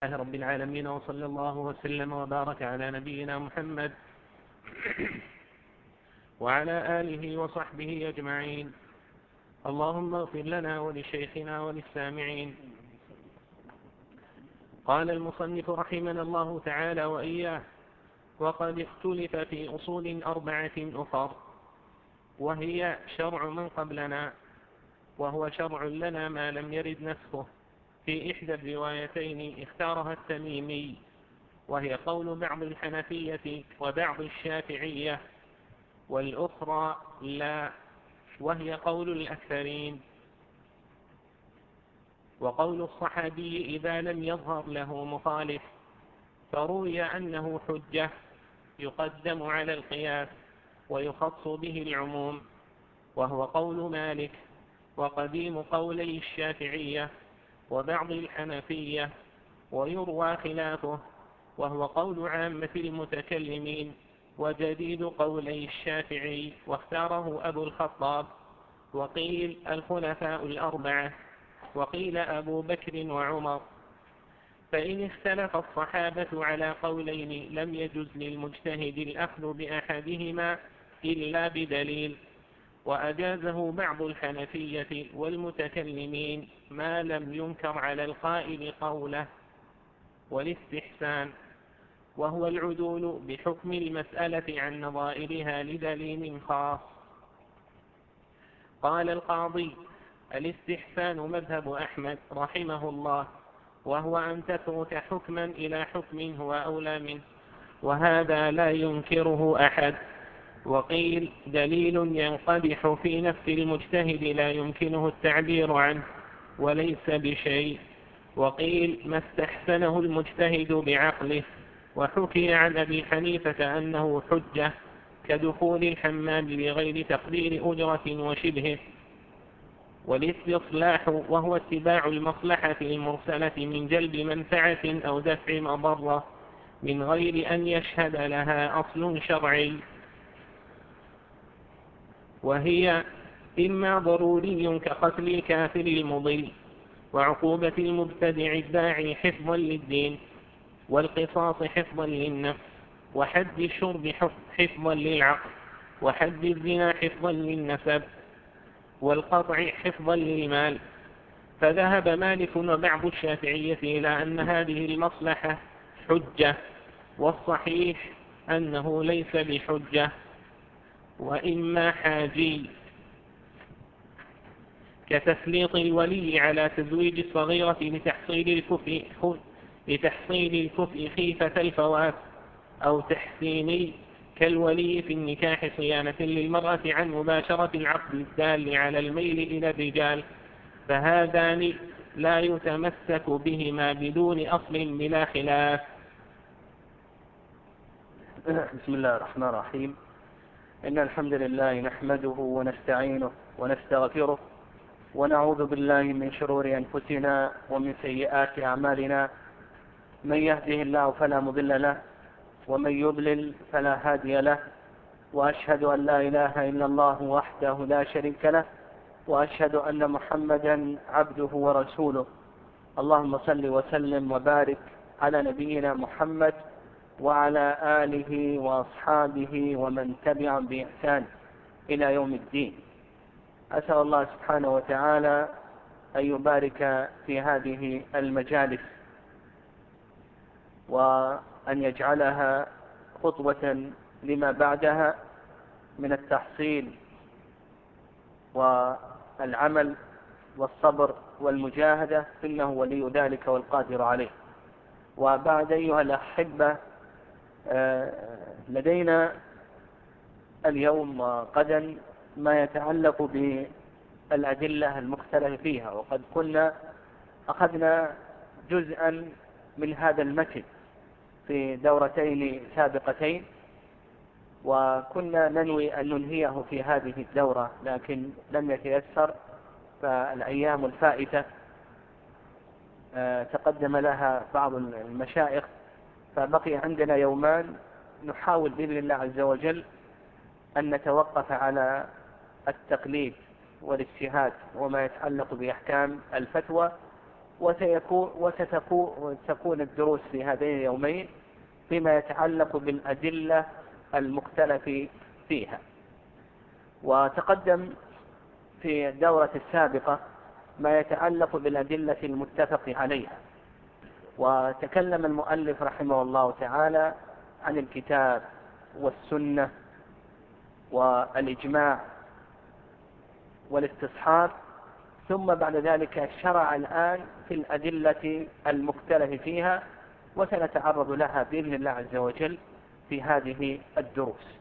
لله رب العالمين، وصلى الله وسلم وبارك على نبينا محمد وعلى آله وصحبه أجمعين. اللهم اغفر لنا ولشيخنا وللسامعين. قال المصنف رحمنا الله تعالى وإياه: وقد اختلف في أصول 4 أخر، وهي شرع من قبلنا، وهو شرع لنا ما لم يرد نسخه، في إحدى الروايتين اختارها التميمي، وهي قول بعض الحنفية وبعض الشافعية، والأخرى لا، وهي قول الأكثرين. وقول الصحابي إذا لم يظهر له مخالف، فروي أنه حجة يقدم على القياس ويخص به العموم، وهو قول مالك، وقديم قولي الشافعية وبعض الحنفية، ويروى خلافه، وهو قول عامة المتكلمين، وجديد قولي الشافعي، واختاره أبو الخطاب، وقيل الخلفاء 4، وقيل أبو بكر وعمر. فإن اختلف الصحابة على قولين لم يجز للمجتهد الأخذ بأحدهما إلا بدليل، وأجازه بعض الحنفية والمتكلمين ما لم ينكر على القائل قوله، والاستحسان، وهو العدول بحكم المسألة عن نظائرها لدليل خاص. قال القاضي: الاستحسان مذهب أحمد رحمه الله، وهو أن تترك حكما إلى حكم هو أولى منه، وهذا لا ينكره أحد. وقيل دليل ينقدح في نفس المجتهد لا يمكنه التعبير عنه وليس بشيء. وقيل ما استحسنه المجتهد بعقله. وحكي عن أبي حنيفة أنه حجة، كدخول الحمام بغير تقدير أجرة وشبهه. والاستصلاح وهو اتباع المصلحة المرسلة من جلب منفعة أو دفع مضرة من غير أن يشهد لها أصل شرعي، وهي إما ضروري كقتل الكافر المضل، وعقوبة المبتدع الداعي حفظا للدين، والقصاص حفظا للنفس، وحد الشرب حفظا للعقل، وحد الزنا حفظا للنسب، والقطع حفظا للمال. فذهب مالك وبعض الشافعية إلى أن هذه المصلحة حجة، والصحيح أنه ليس بحجة، وإما حاجي، كتسليط الولي على تزويج الصغيرة لتحصيل الكفء خيفة الفوات، أو تحسيني كالولي في النكاح صيانة للمرأة عن مباشرة العقد الدال على الميل إلى الرجال، فهذان لا يتمسك بهما بدون أصل بلا خلاف. بسم الله الرحمن الرحيم. إن الحمد لله نحمده ونستعينه ونستغفره، ونعوذ بالله من شرور أنفسنا ومن سيئات أعمالنا، من يهده الله فلا مضل له، ومن يضلل فلا هادي له، وأشهد أن لا إله إلا الله وحده لا شريك له، وأشهد أن محمدا عبده ورسوله. اللهم صل وسلم وبارك على نبينا محمد وعلى آله وأصحابه ومن تبعهم بإحسان إلى يوم الدين. أسأل الله سبحانه وتعالى أن يبارك في هذه المجالس، وأن يجعلها خطوة لما بعدها من التحصيل والعمل والصبر والمجاهدة، إنه ولي ذلك والقادر عليه. وبعد أيها الأحبة، لدينا اليوم وغدا ما يتعلق بالأدلة المختلفة فيها، وقد كنا أخذنا جزءا من هذا المتن في دورتين سابقتين، وكنا ننوي أن ننهيه في هذه الدورة، لكن لم يتيسر، فالأيام الفائتة تقدم لها بعض المشايخ، فبقي عندنا يومان نحاول بإذن الله عز وجل أن نتوقف على التقليد والاجتهاد وما يتعلق بأحكام الفتوى، وستكون الدروس في هذين اليومين فيما يتعلق بالأدلة المختلف فيها. وتقدم في الدورة السابقة ما يتعلق بالأدلة المتفق عليها، وتكلم المؤلف رحمه الله تعالى عن الكتاب والسنة والإجماع والاستصحاب، ثم بعد ذلك شرع الآن في الأدلة المختلف فيها، وسنتعرض لها بإذن الله عز وجل في هذه الدروس.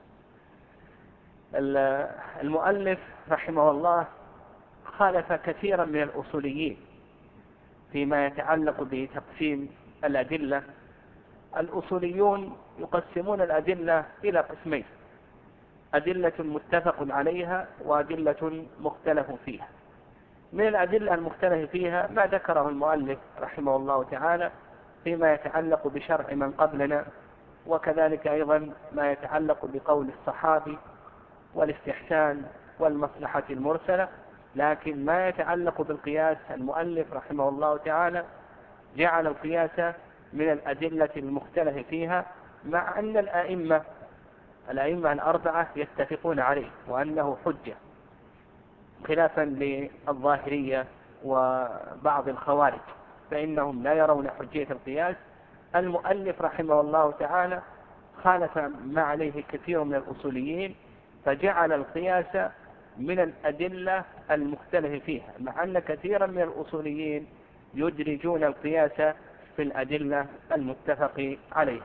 المؤلف رحمه الله خالف كثيرا من الأصوليين فيما يتعلق بتقسيم الأدلة. الأصوليون يقسمون الأدلة إلى قسمين: أدلة متفق عليها وأدلة مختلف فيها. من الأدلة المختلف فيها ما ذكره المؤلف رحمه الله تعالى فيما يتعلق بشرع من قبلنا، وكذلك أيضا ما يتعلق بقول الصحابي والاستحسان والمصلحة المرسلة. لكن ما يتعلق بالقياس المؤلف رحمه الله تعالى جعل القياس من الأدلة المختلف فيها، مع أن الأئمة الأربعة يتفقون عليه وأنه حجة، خلافا للظاهرية وبعض الخوارج فإنهم لا يرون حجية القياس. المؤلف رحمه الله تعالى خالف ما عليه كثير من الأصوليين، فجعل القياس من الأدلة المختلف فيها، مع أن كثيرا من الأصوليين يدرجون القياس في الأدلة المتفق عليها.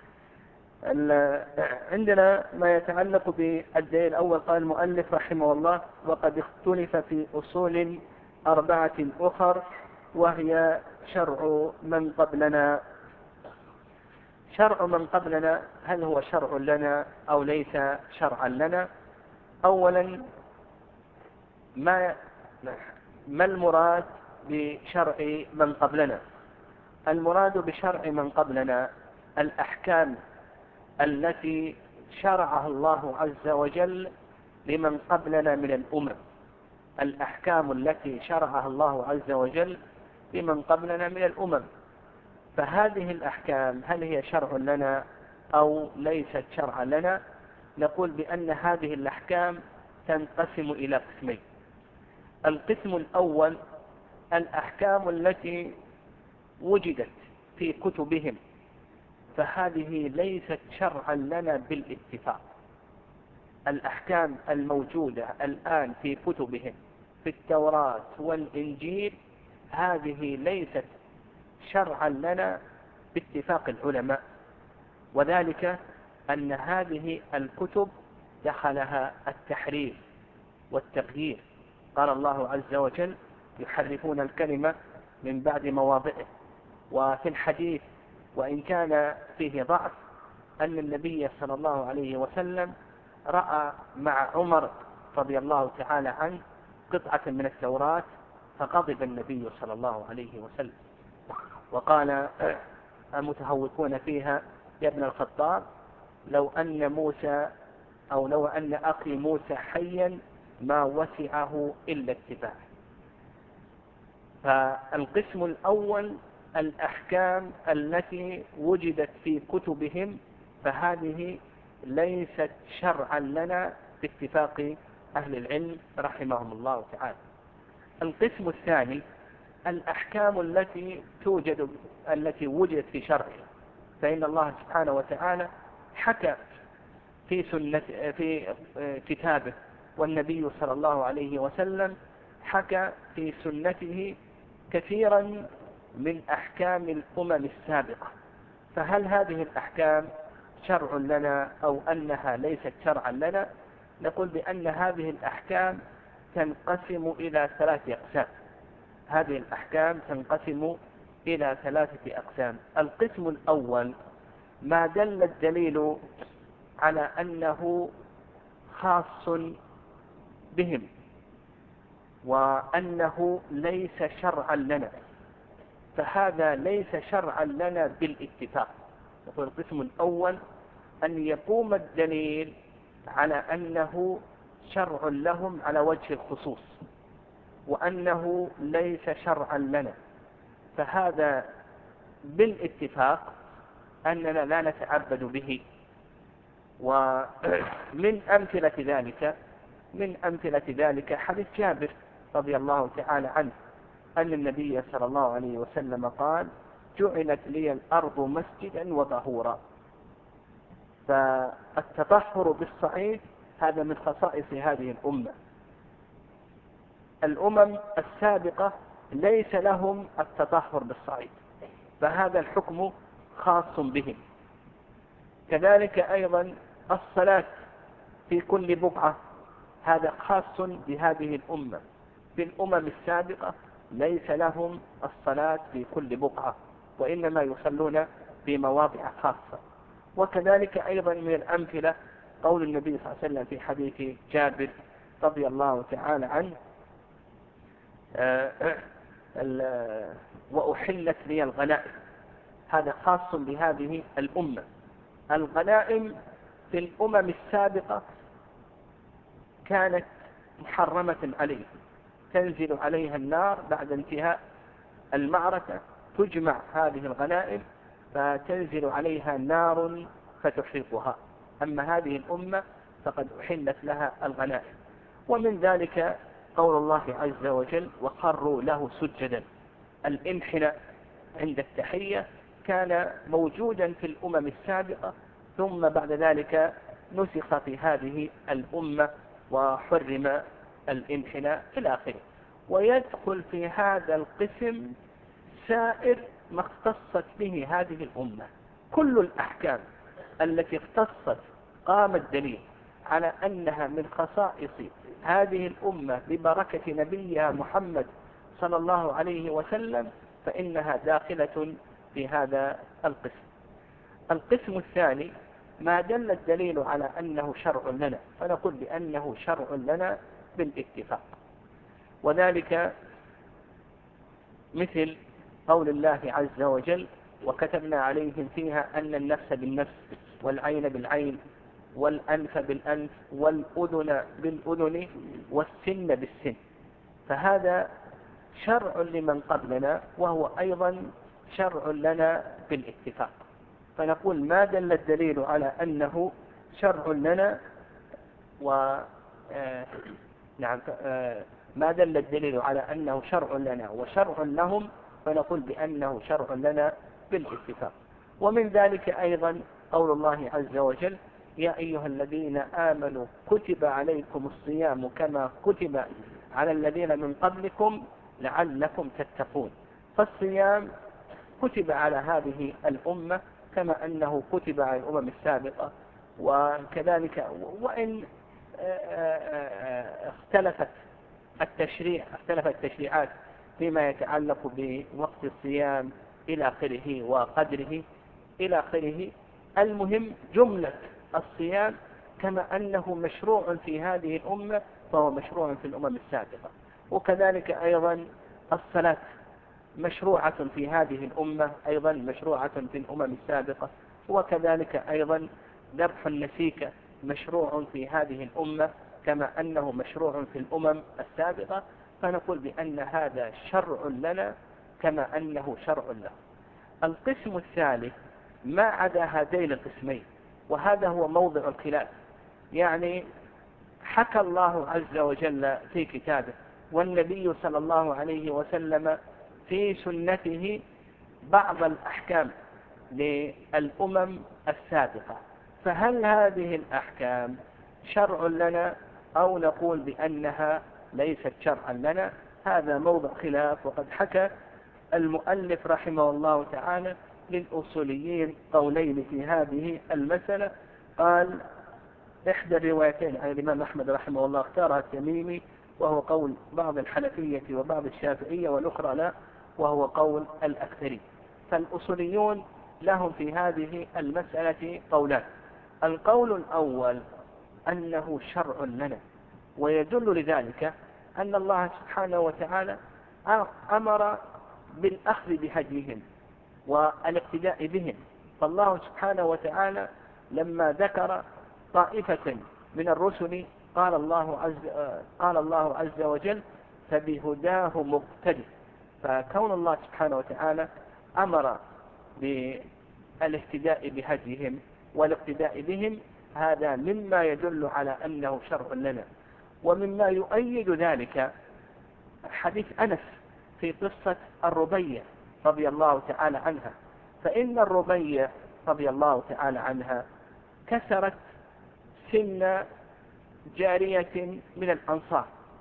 عندنا ما يتعلق بالدليل الأول. قال المؤلف رحمه الله: وقد اختلف في أصول 4 أخر وهي شرع من قبلنا. شرع من قبلنا، هل هو شرع لنا أو ليس شرعا لنا؟ أولا، ما المراد بشرع من قبلنا؟ المراد بشرع من قبلنا الأحكام التي شرعها الله عز وجل لمن قبلنا من الأمم. الأحكام التي شرعها الله عز وجل لمن قبلنا من الأمم. فهذه الأحكام هل هي شرع لنا أو ليست شرعا لنا؟ نقول بأن هذه الأحكام تنقسم إلى قسمين. القسم الأول الأحكام التي وجدت في كتبهم، فهذه ليست شرعا لنا بالاتفاق. الأحكام الموجودة الآن في كتبهم في التوراة والإنجيل هذه ليست شرعا لنا باتفاق العلماء، وذلك أن هذه الكتب دخلها التحريف والتغيير. قال الله عز وجل: يحرفون الكلمة من بعد مواضعه. وفي الحديث وإن كان فيه ضعف أن النبي صلى الله عليه وسلم رأى مع عمر رضي الله تعالى عنه قطعة من التوراة، فغضب النبي صلى الله عليه وسلم وقال: المتهوكون فيها يا ابن الخطاب، لو أن موسى أو لو أن أخي موسى حيا ما وسعه إلا اتباعه. فالقسم الأول الأحكام التي وجدت في كتبهم، فهذه ليست شرعا لنا باتفاق أهل العلم رحمهم الله تعالى. القسم الثاني الأحكام التي وجدت في شرعه، فإن الله سبحانه وتعالى حكى في كتابه، والنبي صلى الله عليه وسلم حكى في سنته كثيرا من أحكام الأمم السابقة. فهل هذه الأحكام شرع لنا أو أنها ليست شرعا لنا؟ نقول بأن هذه الأحكام تنقسم إلى 3 أقسام. هذه الأحكام تنقسم إلى 3 أقسام. القسم الأول ما دل الدليل على أنه خاص بهم وأنه ليس شرعا لنا، فهذا ليس شرعا لنا بالاتفاق. يقول القسم الأول أن يقوم الدليل على أنه شرع لهم على وجه الخصوص وأنه ليس شرعا لنا. فهذا بالاتفاق أننا لا نتعبد به. ومن أمثلة ذلك حديث جابر رضي الله تعالى عنه أن النبي صلى الله عليه وسلم قال: جعلت لي الأرض مسجدا وطهورا. فالتطهر بالصعيد هذا من خصائص هذه الأمة. الأمم السابقة ليس لهم التطهر بالصعيد، فهذا الحكم خاص بهم. كذلك أيضا الصلاة في كل بقعة، هذا خاص بهذه الأمة. في الأمم السابقة ليس لهم الصلاة في كل بقعة، وإنما يصلون في مواضع خاصة. وكذلك أيضا من الأمثلة قول النبي صلى الله عليه وسلم في حديث جابر رضي الله تعالى عنه: وأحلت لي الغنائم. هذا خاص بهذه الأمة. الغنائم في الأمم السابقة كانت محرمة عليه، تنزل عليها النار بعد انتهاء المعركة، تجمع هذه الغنائم فتنزل عليها نار فتحرقها. أما هذه الأمة فقد أحلت لها الغنائم. ومن ذلك قول الله عز وجل: وخروا له سجدا. الانحناء عند التحية كان موجودا في الأمم السابقة، ثم بعد ذلك نسخ في هذه الأمة وحرم الانحناء إلى آخره. ويدخل في هذا القسم سائر ما اختصت به هذه الأمة. كل الأحكام التي اختصت قام الدليل على أنها من خصائص هذه الأمة ببركة نبيها محمد صلى الله عليه وسلم، فإنها داخلة في هذا القسم. القسم الثاني ما دل الدليل على أنه شرع لنا، فنقول بأنه شرع لنا بالاتفاق. وذلك مثل قول الله عز وجل: وكتبنا عليهم فيها أن النفس بالنفس والعين بالعين والأنف بالأنف والأذن بالأذن والسن بالسن. فهذا شرع لمن قبلنا، وهو أيضا شرع لنا بالاتفاق. فنقول ما دل الدليل على أنه شرع لنا ما دل الدليل على أنه شرع لنا وشرع لهم، فنقول بأنه شرع لنا بالاتفاق. ومن ذلك أيضا قول الله عز وجل: يا أيها الذين آمنوا كتب عليكم الصيام كما كتب على الذين من قبلكم لعلكم تتقون. فالصيام كتب على هذه الأمة كما أنه كتب على الأمم السابقة. وكذلك وإن اختلفت التشريعات فيما يتعلق بوقت الصيام إلى آخره وقدره إلى آخره، المهم جملة الصيام كما أنه مشروع في هذه الأمة فهو مشروع في الأمم السابقة. وكذلك أيضا الصلاة مشروعة في هذه الأمة، أيضا مشروعة في الأمم السابقة. وكذلك أيضا ذبح النسيك مشروع في هذه الأمة كما أنه مشروع في الأمم السابقة. فنقول بأن هذا شرع لنا كما أنه شرع له. القسم الثالث ما عدا هذين القسمين، وهذا هو موضع الخلاف. يعني حكى الله عز وجل في كتابه والنبي صلى الله عليه وسلم في سنته بعض الأحكام للأمم السابقة، فهل هذه الأحكام شرع لنا أو نقول بأنها ليست شرعا لنا؟ هذا موضع خلاف. وقد حكى المؤلف رحمه الله تعالى للأصوليين قولين في هذه المسألة. قال: إحدى الروايتين عن الإمام أحمد رحمه الله اختارها التميمي، وهو قول بعض الحنفية وبعض الشافعية، والأخرى لا، وهو قول الأكثرين. فالأصوليون لهم في هذه المسألة قولان. القول الأول أنه شرع لنا، ويدل لذلك أن الله سبحانه وتعالى أمر بالأخذ بهديهم والاقتداء بهم. فالله سبحانه وتعالى لما ذكر طائفة من الرسل قال الله عز وجل: فبهداه مقتدي. فكون الله سبحانه وتعالى أمر بالاهتداء بهديهم والاقتداء بهم، هذا مما يدل على أنه شرع لنا. ومما يؤيد ذلك حديث أنس في قصة الربيع رضي الله تعالى عنها، فإن الربيع رضي الله تعالى عنها كسرت سن جارية من الأنصار،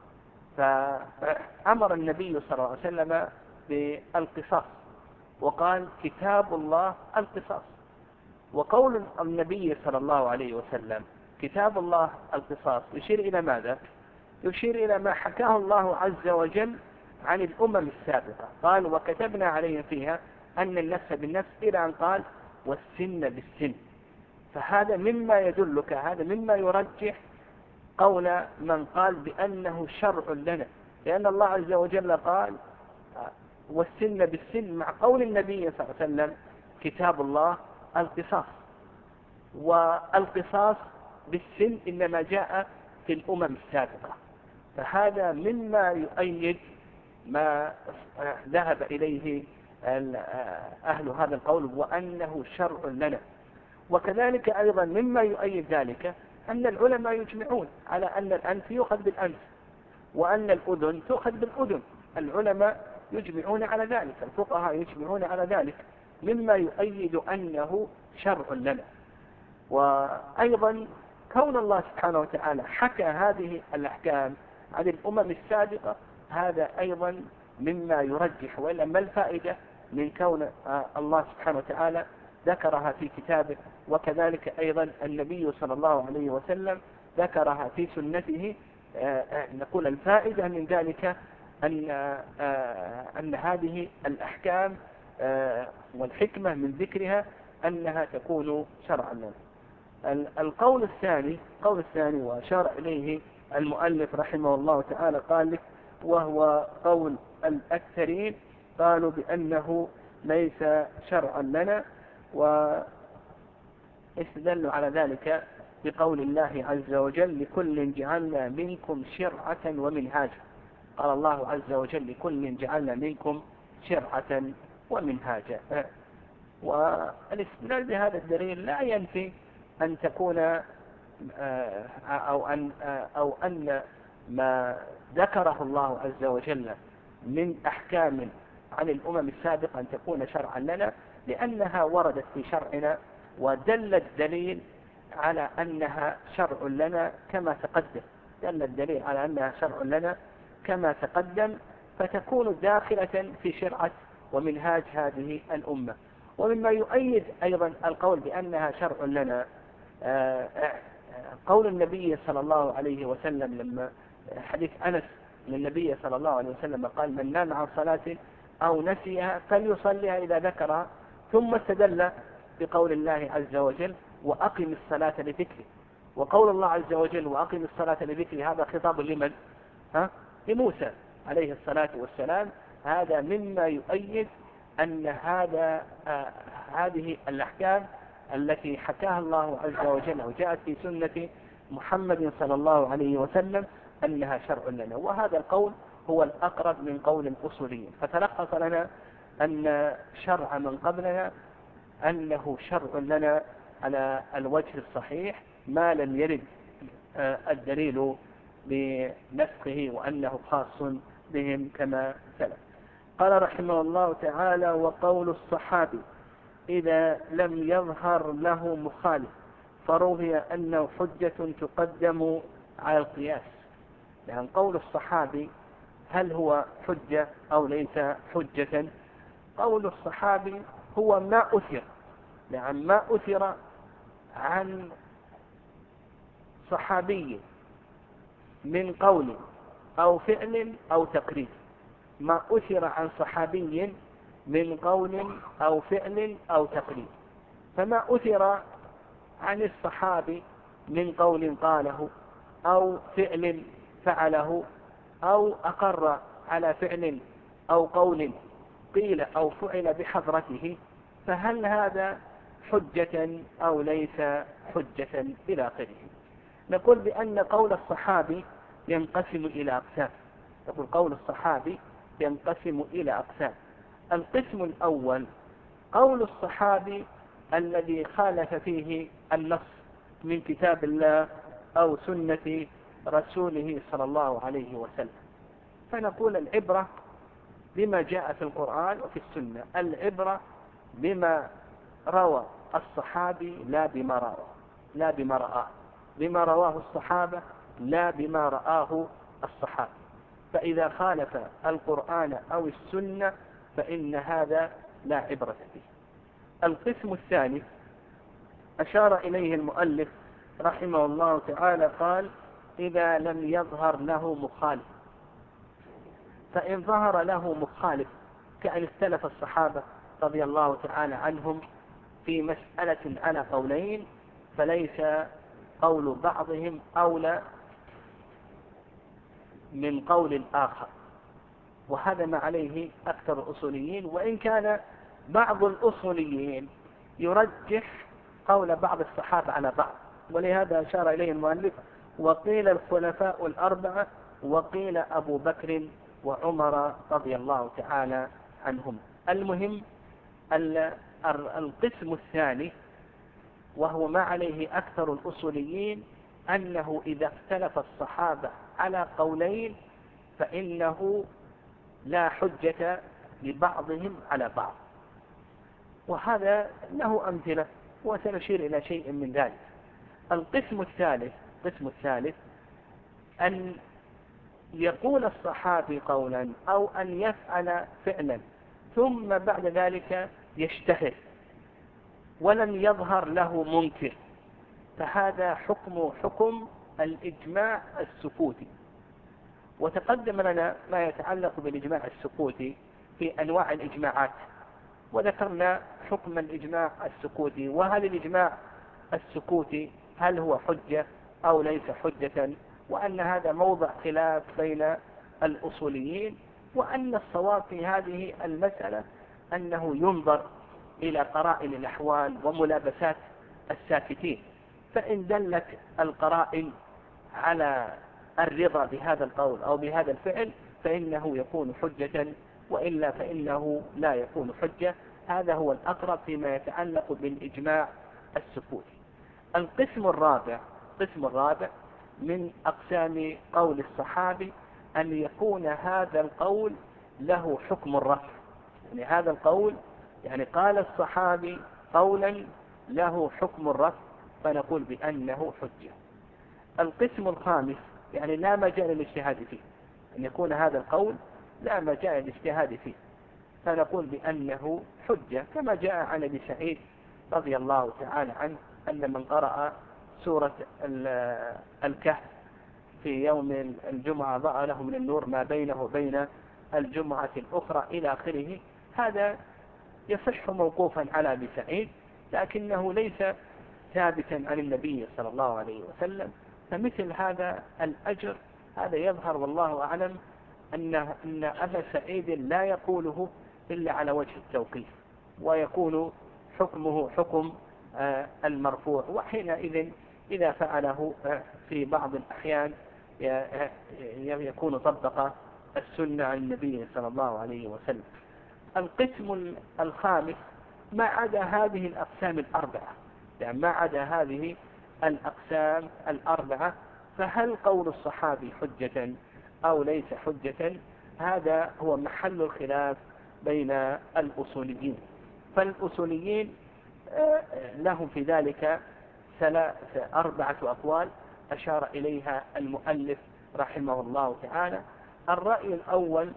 فأمر النبي صلى الله عليه وسلم بالقصاص وقال كتاب الله القصاص. وقول النبي صلى الله عليه وسلم كتاب الله القصاص يشير إلى ماذا؟ يشير إلى ما حكاه الله عز وجل عن الأمم السابقة، قال وكتبنا عليهم فيها أن النفس بالنفس، إلى أن قال والسن بالسن. فهذا مما يدلك، هذا مما يرجح قول من قال بأنه شرع لنا، لأن الله عز وجل قال والسن بالسن مع قول النبي صلى الله عليه وسلم كتاب الله القصاص. والقصاص بالسن إنما جاء في الأمم السابقة، فهذا مما يؤيد ما ذهب إليه أهل هذا القول وأنه شرع لنا. وكذلك أيضا مما يؤيد ذلك أن العلماء يجمعون على أن الأنف يؤخذ بالأنف وأن الأذن تؤخذ بالأذن، العلماء يجمعون على ذلك، الفقهاء يجمعون على ذلك، مما يؤيد أنه شرع لنا. وأيضا كون الله سبحانه وتعالى حكى هذه الأحكام عن الأمم السابقة، هذا أيضا مما يرجح. وإلا ما الفائدة من كون الله سبحانه وتعالى ذكرها في كتابه، وكذلك أيضا النبي صلى الله عليه وسلم ذكرها في سنته؟ نقول الفائدة من ذلك أن هذه الأحكام والحكمة من ذكرها أنها تكون شرعا لنا. القول الثاني وأشار إليه المؤلف رحمه الله تعالى قال لك وهو قول الأكثرين، قالوا بأنه ليس شرعا لنا، واستدلوا على ذلك بقول الله عز وجل لكل جعلنا منكم شرعة ومنهاجا. قال الله عز وجل لكل جعلنا منكم شرعة ومنهاجا. والاستدلال بهذا الدليل لا ينفي أن تكون أو أن ما ذكره الله عز وجل من أحكام عن الأمم السابقة أن تكون شرعا لنا، لأنها وردت في شرعنا ودل الدليل على أنها شرع لنا كما تقدم، دل الدليل على أنها شرع لنا كما تقدم، فتكون داخلة في شرعة ومنهاج هذه الأمة. ومما يؤيد أيضا القول بأنها شرع لنا قول النبي صلى الله عليه وسلم لما حديث أنس من النبي صلى الله عليه وسلم قال من نام عن صلاة أو نسيها فليصليها إذا ذكرها، ثم استدل بقول الله عز وجل وأقم الصلاة لذكري. وقول الله عز وجل وأقم الصلاة لذكري هذا خطاب لمن؟ لموسى عليه الصلاة والسلام. هذا مما يؤيد أن هذه الأحكام التي حكاها الله عز وجل وجاءت في سنة محمد صلى الله عليه وسلم أنها شرع لنا. وهذا القول هو الأقرب من قول الأصوليين، فتلخص لنا أن شرع من قبلنا أنه شرع لنا على الوجه الصحيح ما لم يرد الدليل بنسخه وأنه خاص بهم كما سلف. قال رحمه الله تعالى وقول الصحابي إذا لم يظهر له مخالف فروي أنه حجة تقدم على القياس. يعني قول الصحابي هل هو حجة أو ليس حجة؟ قول الصحابي هو ما أثر، يعني ما أثر عن صحابي من قول أو فعل أو تقرير، ما أثر عن صحابي من قول أو فعل أو تقرير. فما أثر عن الصحابي من قول قاله أو فعل فعله أو أقر على فعل أو قول قيل أو فعل بحضرته، فهل هذا حجة أو ليس حجة إلى آخره؟ نقول بأن قول الصحابي ينقسم إلى أقسام. نقول قول الصحابي ينقسم إلى أقسام. القسم الأول قول الصحابي الذي خالف فيه النص من كتاب الله أو سنة رسوله صلى الله عليه وسلم، فنقول العبرة بما جاء في القرآن وفي السنة، العبرة بما روى الصحابي لا بما رآه، بما رواه الصحابة لا بما رآه الصحابي. فإذا خالف القرآن أو السنة فإن هذا لا عبرة به. القسم الثاني أشار إليه المؤلف رحمه الله تعالى، قال إذا لم يظهر له مخالف. فإن ظهر له مخالف كأن اختلف الصحابة رضي الله تعالى عنهم في مسألة على قولين، فليس قول بعضهم أولى من قول الآخر، وهذا ما عليه أكثر الأصوليين، وإن كان بعض الأصوليين يرجح قول بعض الصحابة على بعض، ولهذا أشار إليه المؤلف وقيل الخلفاء الأربعة وقيل أبو بكر وعمر رضي الله تعالى عنهم. المهم القسم الثاني وهو ما عليه أكثر الأصوليين، أنه إذا اختلف الصحابة على قولين فإنه لا حجة لبعضهم على بعض، وهذا له أمثلة وسنشير إلى شيء من ذلك. القسم الثالث أن يقول الصحابي قولا أو أن يفعل فعلا ثم بعد ذلك يشتهر ولم يظهر له منكر، فهذا حكم الإجماع السكوتي. وتقدم لنا ما يتعلق بالإجماع السكوتي في أنواع الإجماعات، وذكرنا حكم الإجماع السكوتي، وهل الإجماع السكوتي هل هو حجة أو ليس حجة، وأن هذا موضع خلاف بين الأصوليين، وأن الصواب في هذه المسألة أنه ينظر إلى قرائن الأحوال وملابسات الساكتين، فإن دلت القرائن على الرضا بهذا القول أو بهذا الفعل فإنه يكون حجة، وإلا فإنه لا يكون حجة. هذا هو الأقرب فيما يتعلق بالإجماع السكوتي. القسم الرابع من أقسام قول الصحابي أن يكون هذا القول له حكم الرفع، يعني هذا القول يعني قال الصحابي قولا له حكم الرفع فنقول بأنه حجة. القسم الخامس يعني لا مجال للاجتهاد فيه، أن يكون هذا القول لا مجال للاجتهاد فيه فنقول بأنه حجة، كما جاء عن أبي سعيد رضي الله تعالى عنه أن من قرأ سورة الكهف في يوم الجمعة ضاء له من النور ما بينه وبين الجمعة الأخرى إلى آخره. هذا يصح موقوفا على أبي سعيد لكنه ليس ثابتا عن النبي صلى الله عليه وسلم، فمثل هذا الأجر هذا يظهر والله أعلم أن أبا سعيد لا يقوله إلا على وجه التوقيف، ويكون حكمه حكم المرفوع، وحينئذ إذا فعله في بعض الأحيان يكون طبق السنة عن النبي صلى الله عليه وسلم. القسم الخامس ما عدا هذه الأقسام الأربعة، يعني ما عدا هذه الأقسام الأربعة، فهل قول الصحابي حجة أو ليس حجة؟ هذا هو محل الخلاف بين الأصوليين. فالأصوليين لهم في ذلك أربعة أقوال أشار إليها المؤلف رحمه الله تعالى. الرأي الأول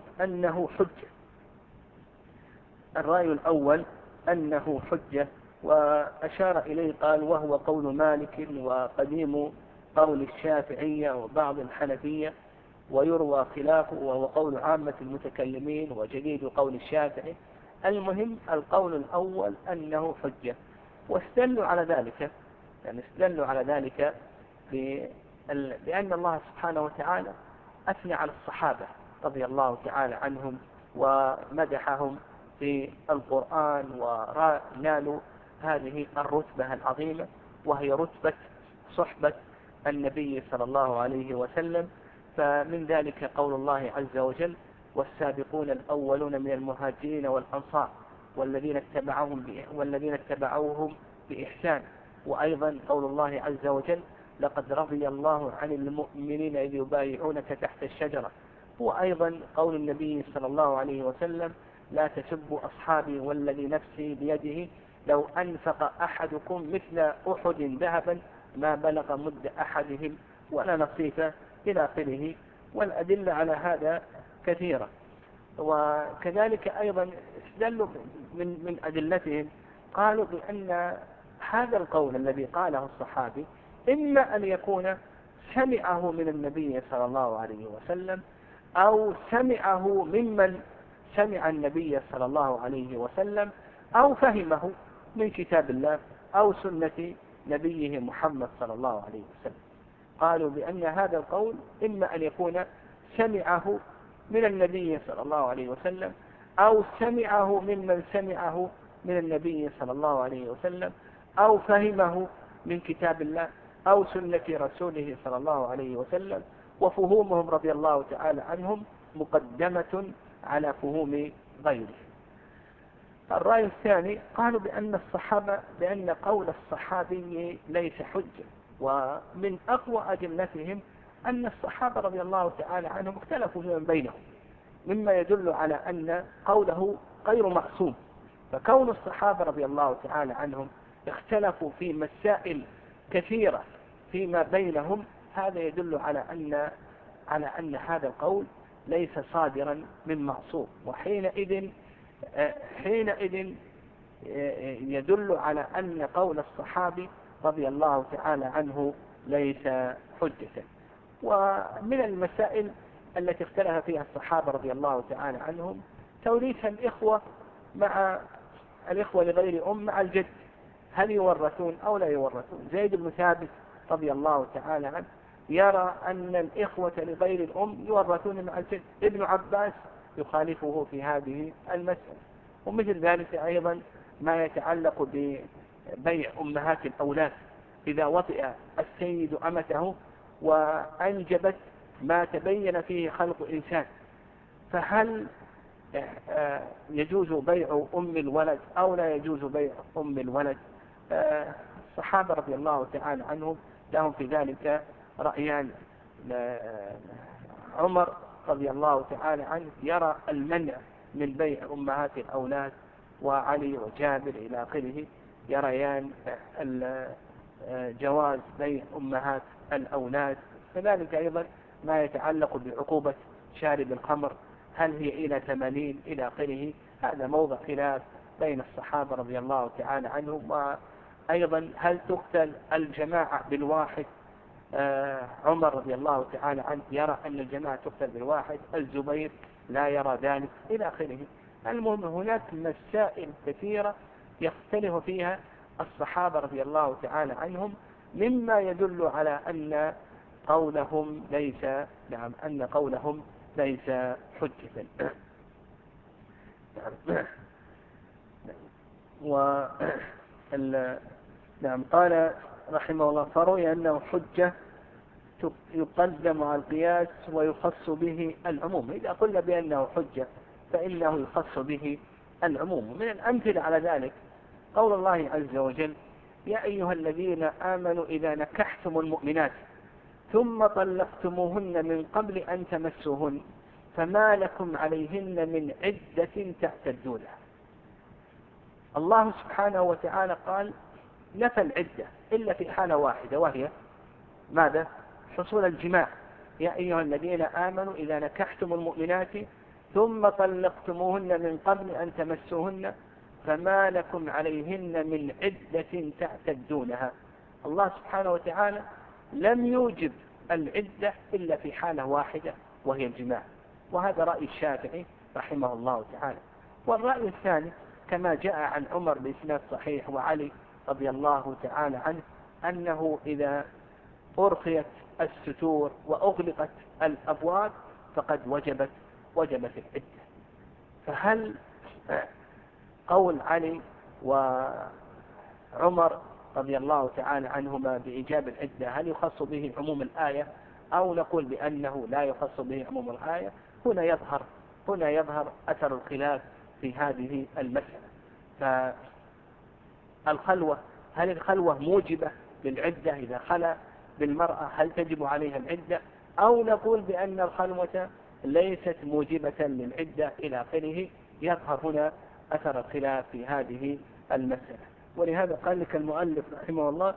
أنه حجة، وأشار إليه قال وهو قول مالك وقديم قول الشافعية وبعض الحنفية، ويروى خلافه وهو قول عامة المتكلمين وجديد قول الشافعي. المهم القول الأول أنه حجة، واستدلوا على ذلك بأن الله سبحانه وتعالى أثنى على الصحابة رضي الله تعالى عنهم ومدحهم في القرآن ونالوا هذه الرتبة العظيمة، وهي رتبة صحبة النبي صلى الله عليه وسلم. فمن ذلك قول الله عز وجل والسابقون الأولون من المهاجرين والأنصار والذين اتبعوهم بإحسان. وأيضا قول الله عز وجل لقد رضي الله عن المؤمنين إذ يبايعونك تحت الشجرة. وأيضا قول النبي صلى الله عليه وسلم لا تسبوا أصحابي والذي نفسي بيده لو أنفق أحدكم مثل أحد ذهبا ما بلغ مد أحدهم ولا نصيفه إلى آخره. والأدلة على هذا كثيرة. وكذلك أيضا استدلوا من أدلتهم قالوا بأن هذا القول الذي قاله الصحابي إما أن يكون سمعه من النبي صلى الله عليه وسلم أو سمعه ممن سمع النبي صلى الله عليه وسلم أو فهمه من كتاب الله أو سنة نبيه محمد صلى الله عليه وسلم. قالوا بأن هذا القول إما أن يكون سمعه من النبي صلى الله عليه وسلم أو سمعه ممن سمعه من النبي صلى الله عليه وسلم أو فهمه من كتاب الله أو سنة رسوله صلى الله عليه وسلم. وفهومهم رضي الله تعالى عنهم مقدمة على فهوم غيره. الرأي الثاني قالوا بأن قول الصحابي ليس حجة. ومن أقوى أدلتهم أن الصحابة رضي الله تعالى عنهم اختلفوا فيما بينهم مما يدل على أن قوله غير معصوم. فكون الصحابة رضي الله تعالى عنهم اختلفوا في مسائل كثيرة فيما بينهم هذا يدل على أن هذا القول ليس صادرا من معصوم. وحينئذ يدل على أن قول الصحابي رضي الله تعالى عنه ليس حجة. ومن المسائل التي اختلف فيها الصحابة رضي الله تعالى عنهم توريث الإخوة لغير مع الجد، هل يورثون أو لا يورثون؟ زيد بن ثابت رضي الله تعالى عنه يرى أن الإخوة لغير الأم يورثون مع الجد. ابن عباس يخالفه في هذه المسألة. ومثل ذلك أيضا ما يتعلق ببيع أمهات الأولاد إذا وطئ السيد أمته وأنجبت ما تبين فيه خلق إنسان، فهل يجوز بيع أم الولد أو لا يجوز بيع أم الولد؟ الصحابة رضي الله تعالى عنهم لهم في ذلك رأيان. عمر رضي الله تعالى عنه يرى المنع من بيع أمهات الأولاد، وعلي وجابر إلى آخره يريان جواز بيع أمهات الأولاد. كذلك أيضا ما يتعلق بعقوبة شارب الخمر، هل هي إلى 80 إلى آخره، هذا موضع خلاف بين الصحابة رضي الله تعالى عنهم. وأيضا هل تقتل الجماعة بالواحد؟ عمر رضي الله تعالى عنه يرى أن الجماعة تقتل بالواحد، الزبير لا يرى ذلك إلى آخره. المهم هناك مسائل كثيرة يختلف فيها الصحابة رضي الله تعالى عنهم مما يدل على أن قولهم ليس حجة. قال رحمه الله فروي أنه حجة يقدم على القياس ويخص به العموم. إذا قلنا بأنه حجة فإنه يخص به العموم. من الأمثلة على ذلك قول الله عز وجل يا أيها الذين آمنوا إذا نكحتم المؤمنات ثم طلقتموهن من قبل أن تمسوهن فما لكم عليهن من عدة تعتدونها. الله سبحانه وتعالى قال نفى العدة إلا في حالة واحدة، وهي ماذا؟ حصول الجماع. يا أيها الذين آمنوا إذا نكحتم المؤمنات ثم طلقتموهن من قبل أن تمسوهن فما لكم عليهن من عدة تعتدونها. الله سبحانه وتعالى لم يوجب العدة إلا في حالة واحدة وهي الجماع، وهذا رأي الشافعي رحمه الله تعالى. والرأي الثاني كما جاء عن عمر بإسناد صحيح وعلي رضي الله تعالى عنه أنه إذا أرخيت الستور وأغلقت الأبواب فقد وجبت العدة. فهل قول علي وعمر رضي الله تعالى عنهما بإيجاب العدة هل يخص به عموم الآية أو نقول بأنه لا يخص به عموم الآية؟ هنا يظهر فهنا يظهر أثر الخلاف في هذه المسألة. فالخلوة، هل الخلوة موجبة للعدة؟ إذا خلى بالمرأة هل تجب عليها العدة؟ أو نقول بأن الخلوة ليست موجبة للعدة إلى آخره؟ يظهر هنا أثر الخلاف في هذه المسألة. ولهذا قال لك المؤلف رحمه الله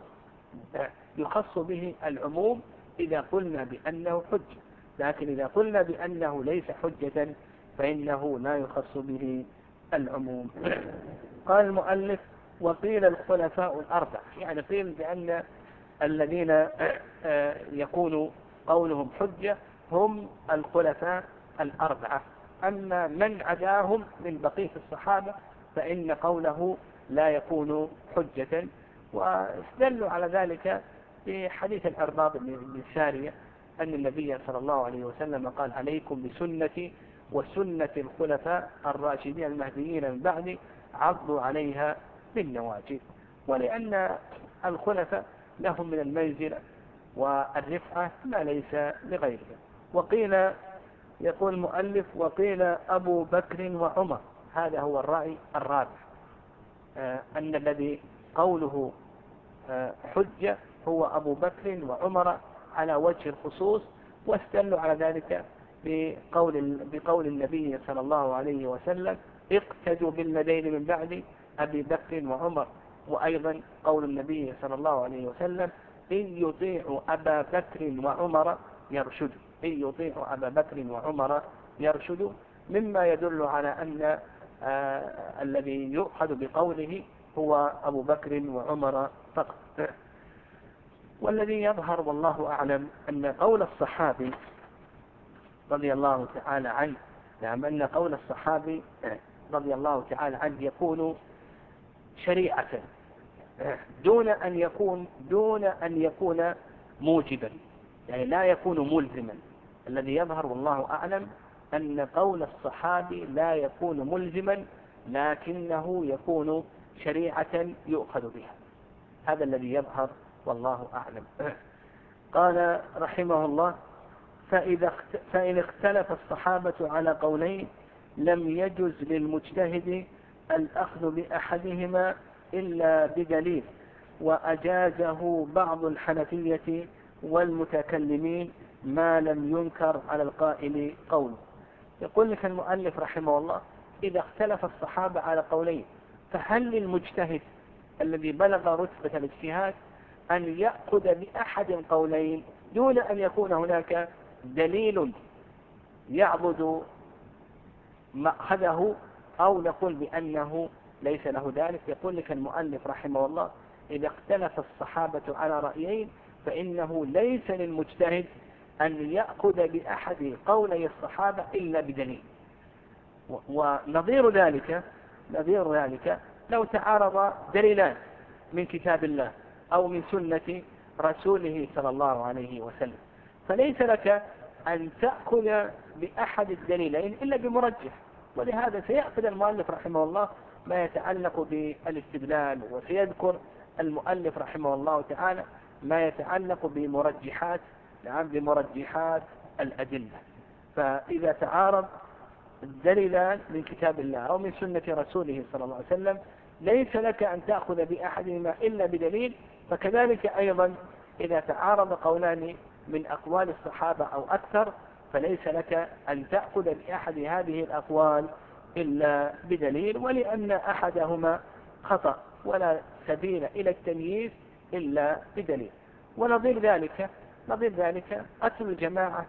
يخص به العموم إذا قلنا بأنه حجة، لكن إذا قلنا بأنه ليس حجة فإنه لا يخص به العموم. قال المؤلف وقيل الخلفاء الأربع، يعني قيل بأن الذين يكون قولهم حجة هم الخلفاء الأربعة، أما من عداهم من بقية الصحابة فإن قوله لا يكون حجة. واستدلوا على ذلك في حديث الأرباب بن سارية أن النبي صلى الله عليه وسلم قال عليكم بسنتي وسنة الخلفاء الراشدين المهديين من بعدي عضوا عليها بالنواجذ. ولأن الخلفاء لهم من المنزلة والرفعة ما ليس لغيرهم. وقيل، يقول المؤلف وقيل أبو بكر وعمر، هذا هو الرأي الرابع، أن الذي قوله حجة هو أبو بكر وعمر على وجه الخصوص. واستدلوا على ذلك بقول النبي صلى الله عليه وسلم اقتدوا بالذين من بعد أبي بكر وعمر، وأيضا قول النبي صلى الله عليه وسلم إن يطيعوا أبا بكر وعمر يرشدوا، إن يطيعوا أبا بكر وعمر يرشدوا، مما يدل على أن الذي يؤخذ بقوله هو أبو بكر وعمر فقط. والذي يظهر والله أعلم أن قول الصحابي رضي الله تعالى عنه، نعم، أن قول الصحابي رضي الله تعالى عنه يكون شريعة دون أن يكون موجبا، يعني لا يكون ملزما. الذي يظهر والله أعلم أن قول الصحابي لا يكون ملزما لكنه يكون شريعة يؤخذ بها، هذا الذي يظهر والله أعلم. قال رحمه الله فإن اختلف الصحابة على قولين لم يجز للمجتهد الأخذ بأحدهما إلا بدليل، وأجازه بعض الحنفية والمتكلمين ما لم ينكر على القائل قوله. يقول لك المؤلف رحمه الله إذا اختلف الصحابة على قولين فهل للمجتهد الذي بلغ رتبة الاجتهاد أن يأخذ بأحد القولين دون أن يكون هناك دليل يعبد مأخذه، أو نقول بأنه ليس له ذلك؟ يقول لك المؤلف رحمه الله إذا اختلف الصحابة على رأيين فإنه ليس للمجتهد أن يأخذ بأحد قولي الصحابة إلا بدليل. ونظير ذلك لو تعارض دليلان من كتاب الله أو من سنة رسوله صلى الله عليه وسلم فليس لك أن تأخذ بأحد الدليلين إلا بمرجح. ولهذا سيأخذ المؤلف رحمه الله ما يتعلق بالاستدلال، وسيذكر المؤلف رحمه الله تعالى ما يتعلق بمرجحات، نعم، بمرجحات الأدلة. فإذا تعارض الدليلان من كتاب الله أو من سنة رسوله صلى الله عليه وسلم ليس لك أن تأخذ بأحدهما إلا بدليل. فكذلك أيضا إذا تعارض قولان من أقوال الصحابة أو أكثر فليس لك أن تأخذ بأحد هذه الأقوال إلا بدليل، ولأن أحدهما خطأ ولا سبيل إلى التمييز إلا بدليل. ونظير ذلك قتل الجماعة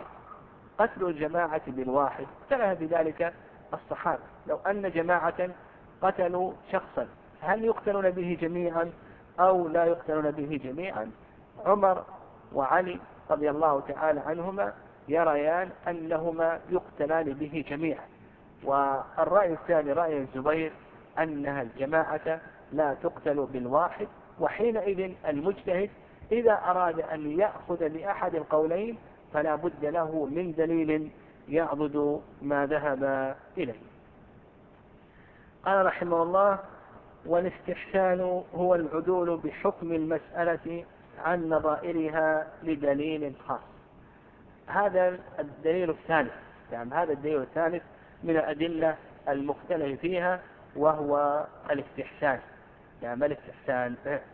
بالواحد اختلف بذلك الصحابة. لو أن جماعة قتلوا شخصا هل يقتلون به جميعا أو لا يقتلون به جميعا؟ عمر وعلي رضي الله تعالى عنهما يريان أنهما يقتلان به جميعا. والرأي الثاني رأي الزبير أنها الجماعة لا تقتل بالواحد. وحينئذ المجتهد إذا أراد أن يأخذ بأحد القولين فلا بد له من دليل يعضد ما ذهب إليه. قال رحمه الله والاستحسان هو العدول بحكم المسألة عن نظائرها لدليل خاص. هذا الدليل الثالث يعني هذا الدليل الثالث من الأدلة المختلف فيها، وهو الاستحسان. يعني الاستحسان،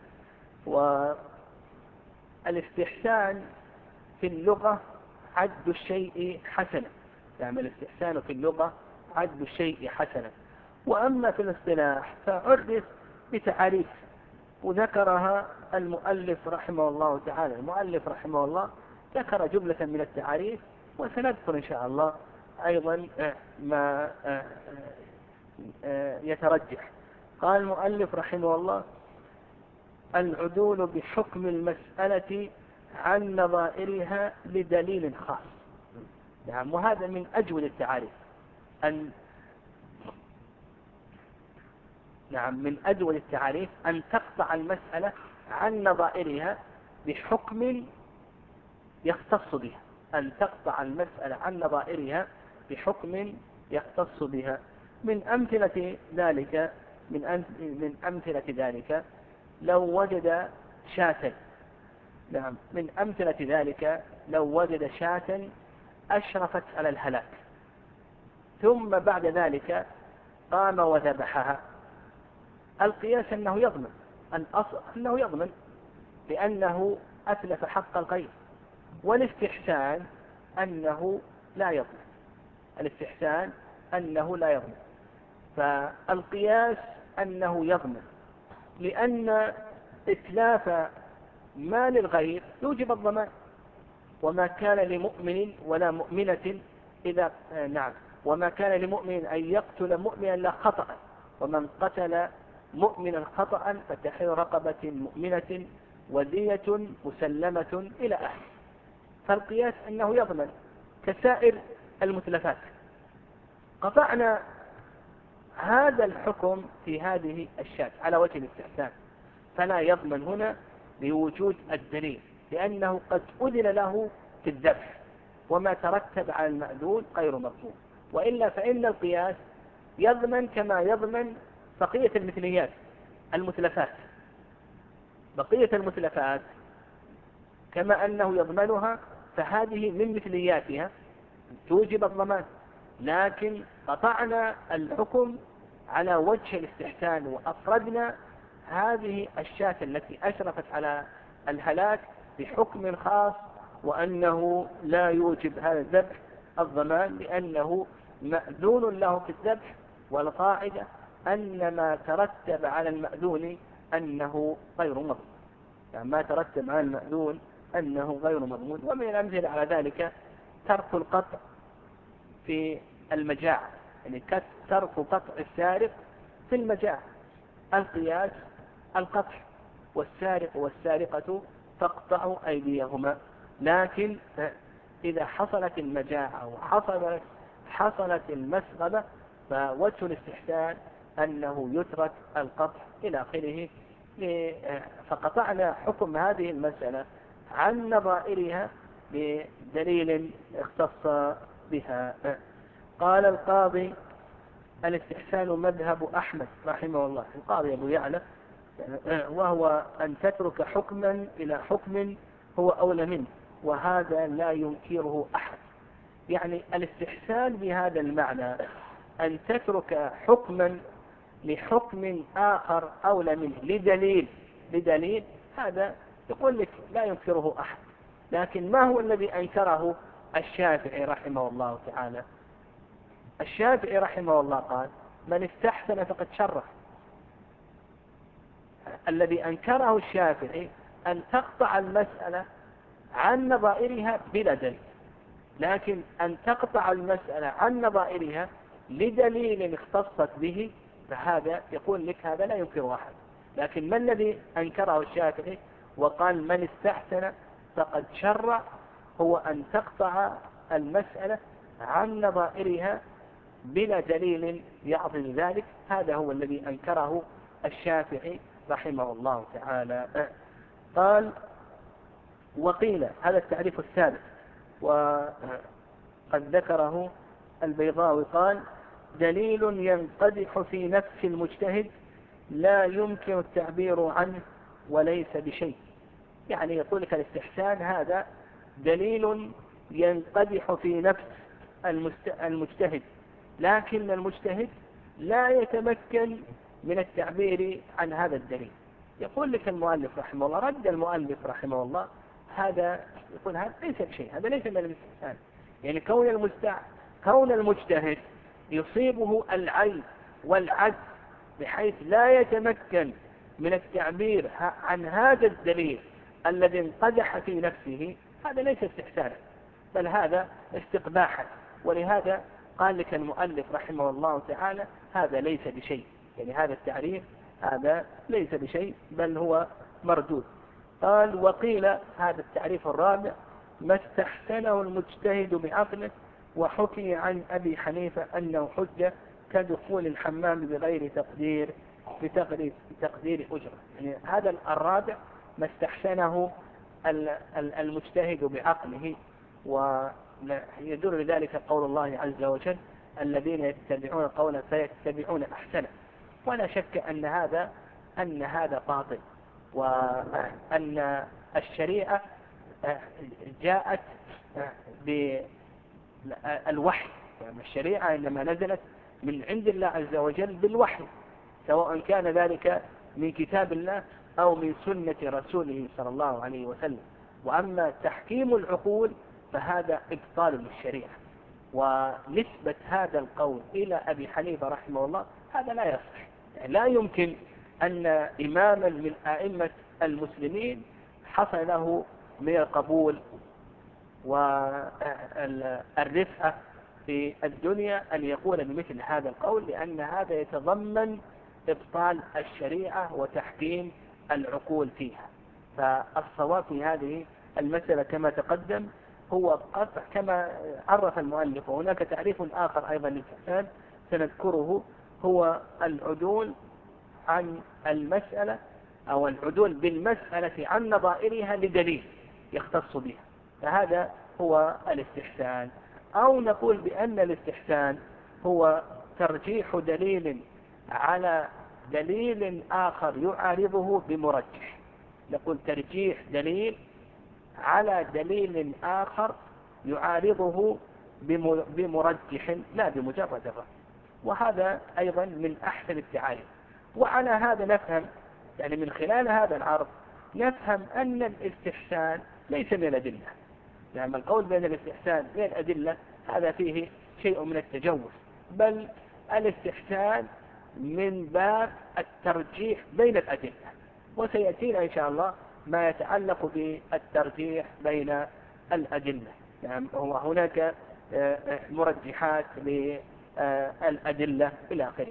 والاستحسان في اللغة عد الشيء حسنا. يعني الاستحسان في اللغة عد الشيء حسنا. وأما في الاصطلاح فعرف بتعاريف وذكرها المؤلف رحمه الله تعالى. المؤلف رحمه الله ذكر جملة من التعاريف، وسنذكر إن شاء الله أيضا ما يترجح. قال المؤلف رحمه الله: العدول بحكم المسألة عن نظائرها لدليل خاص. نعم، وهذا من أجود التعاريف. من أجود التعاريف أن تقطع المسألة عن نظائرها بحكم يختص بها. أن تقطع المسألة عن نظائرها بحكم يختص بها. من أمثلة ذلك لو وجد شاة. من أمثلة ذلك لو وجد شاة أشرفت على الهلاك، ثم بعد ذلك قام وذبحها. القياس أنه يضمن، الأصل أنه يضمن لأنه أتلف حق الغير. والاستحسان أنه لا يضمن. الاستحسان أنه لا يضمن. فالقياس أنه يضمن، لأن إتلاف مال الغير يوجب الضمان. وما كان لمؤمن ولا مؤمنة وما كان لمؤمن أن يقتل مؤمنا لا خطأ، ومن قتل مؤمنا خطأ فتحرير رقبة مؤمنة ودية مسلمة إلى آخره. فالقياس أنه يضمن كسائر المتلفات. قطعنا هذا الحكم في هذه الشاة على وجه الاستحسان، فلا يضمن هنا لوجود الدليل، لأنه قد أذن له في الذبح، وما ترتب على المأذون غير مضمون. وإلا فإن القياس يضمن كما يضمن بقية المثليات المتلفات. بقية المتلفات كما أنه يضمنها، فهذه من مثلياتها توجب الضمان. لكن قطعنا الحكم على وجه الاستحسان، وأفردنا هذه الشاة التي أشرفت على الهلاك بحكم خاص، وأنه لا يوجب هذا الذبح الضمان، لأنه مأذون له في الذبح. والقاعدة أن ما ترتب على المأذون أنه غير مضمون. يعني ما ترتب على المأذون أنه غير مضمون. ومن الأمثلة على ذلك ترك القطع في المجاعة، يعني ترك قطع السارق في المجاعة. القياس القطع، والسارق والسارقة تقطع أيديهما. لكن إذا حصلت المجاعة وحصلت المسغبة فوجه الاستحسان أنه يترك القطع إلى آخره. فقطعنا حكم هذه المسألة عن نظائرها بدليل اختص بها. قال القاضي: الاستحسان مذهب أحمد رحمه الله، القاضي أبو يعلى، وهو أن تترك حكما إلى حكم هو أولى منه، وهذا لا ينكره أحد. يعني الاستحسان بهذا المعنى أن تترك حكما لحكم آخر أولى منه لدليل، هذا يقول لك لا ينكره أحد. لكن ما هو الذي أنكره الشافعي رحمه الله تعالى؟ الشافعي رحمه الله قال: من استحسن فقد شرع. الذي أنكره الشافعي أن تقطع المسألة عن نظائرها بلا دليل، لكن أن تقطع المسألة عن نظائرها لدليل اختصت به، فهذا يقول لك هذا لا ينكره أحد. لكن ما الذي أنكره الشافعي وقال من استحسن فقد شرع؟ هو أن تقطع المسألة عن نظائرها بلا دليل يعظم ذلك. هذا هو الذي أنكره الشافعي رحمه الله تعالى. قال: وقيل، هذا التعريف الثالث وقد ذكره البيضاوي، قال: دليل ينقدح في نفس المجتهد لا يمكن التعبير عنه وليس بشيء. يعني يقول لك الاستحسان هذا دليل ينقدح في نفس المجتهد، لكن المجتهد لا يتمكن من التعبير عن هذا الدليل. يقول لك المؤلف رحمه الله، رد المؤلف رحمه الله، هذا يقول هذا ليس بشيء، هذا ليس من الاستحسان. يعني كون المجتهد يصيبه العيب والعجز بحيث لا يتمكن من التعبير عن هذا الدليل الذي انقدح في نفسه، هذا ليس استحسانا، بل هذا استقباحا. ولهذا قال لك المؤلف رحمه الله تعالى هذا ليس بشيء، يعني هذا التعريف هذا ليس بشيء بل هو مردود. قال وقيل هذا التعريف الرابع ما استحسنه المجتهد بعقله، وحكي عن أبي حنيفة أنه حجة كدخول الحمام بغير بتقدير أجرة. يعني هذا الرابع ما استحسنه المجتهد بعقله، ويدل لذلك قول الله عز وجل الذين يتبعون القول فيتبعون أحسنه. ولا شك أن هذا باطل، وأن الشريعة جاءت بالوحي، يعني الشريعة إنما نزلت من عند الله عز وجل بالوحي، سواء كان ذلك من كتاب الله أو من سنة رسوله صلى الله عليه وسلم. وأما تحكيم العقول فهذا إبطال للشريعة. ونسبة هذا القول إلى أبي حنيفة رحمه الله هذا لا يصح. يعني لا يمكن أن إماما من أئمة المسلمين حصل له من القبول والرفعة في الدنيا أن يقول بمثل هذا القول، لأن هذا يتضمن إبطال الشريعة وتحكيم العقول فيها. فالصواب في هذه المسألة كما تقدم هو قطع كما عرف المؤلف. وهناك تعريف آخر أيضا للإحسان سنذكره، هو العدول عن المسألة أو العدول بالمسألة عن نظائرها لدليل يختص بها، فهذا هو الاستحسان. أو نقول بأن الاستحسان هو ترجيح دليل على دليل آخر يعارضه بمرجح. نقول ترجيح دليل على دليل آخر يعارضه بمرجح لا بمجرد الرأي، وهذا أيضا من أحسن التعاريف. وعلى هذا نفهم، يعني من خلال هذا العرض نفهم أن الاستحسان ليس من الأدلة. يعني القول بأن الاستحسان من الأدلة هذا فيه شيء من التجوز، بل الاستحسان من باب الترجيح بين الأدلة. وسيأتينا إن شاء الله ما يتعلق بالترجيح بين الأدلة. يعني هناك مرجحات للأدلة إلى آخره.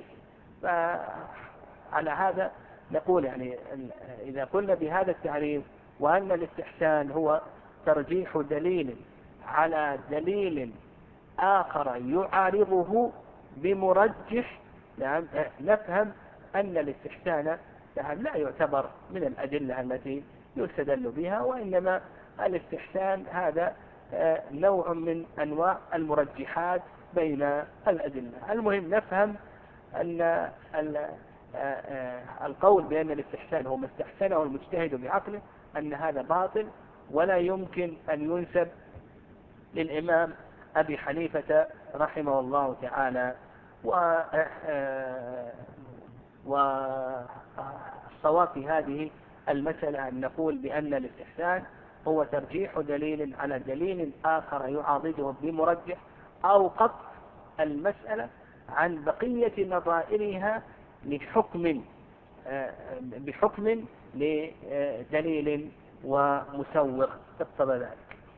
فعلى هذا نقول يعني إذا قلنا بهذا التعريف وأن الاستحسان هو ترجيح دليل على دليل آخر يعارضه بمرجح، نفهم أن الاستحسان لا يعتبر من الأدلة التي يستدل بها، وإنما الاستحسان هذا نوع من أنواع المرجحات بين الأدلة. المهم نفهم أن القول بأن الاستحسان هو ما استحسنه المجتهد بعقله أن هذا باطل، ولا يمكن أن ينسب للإمام أبي حنيفة رحمه الله تعالى. والصواب في هذه المسألة أن نقول بأن الاستحسان هو ترجيح دليل على دليل آخر يعاضده بمرجح، أو قطع المسألة عن بقية نظائرها بحكم لدليل ومسوغ اقتضى ذلك.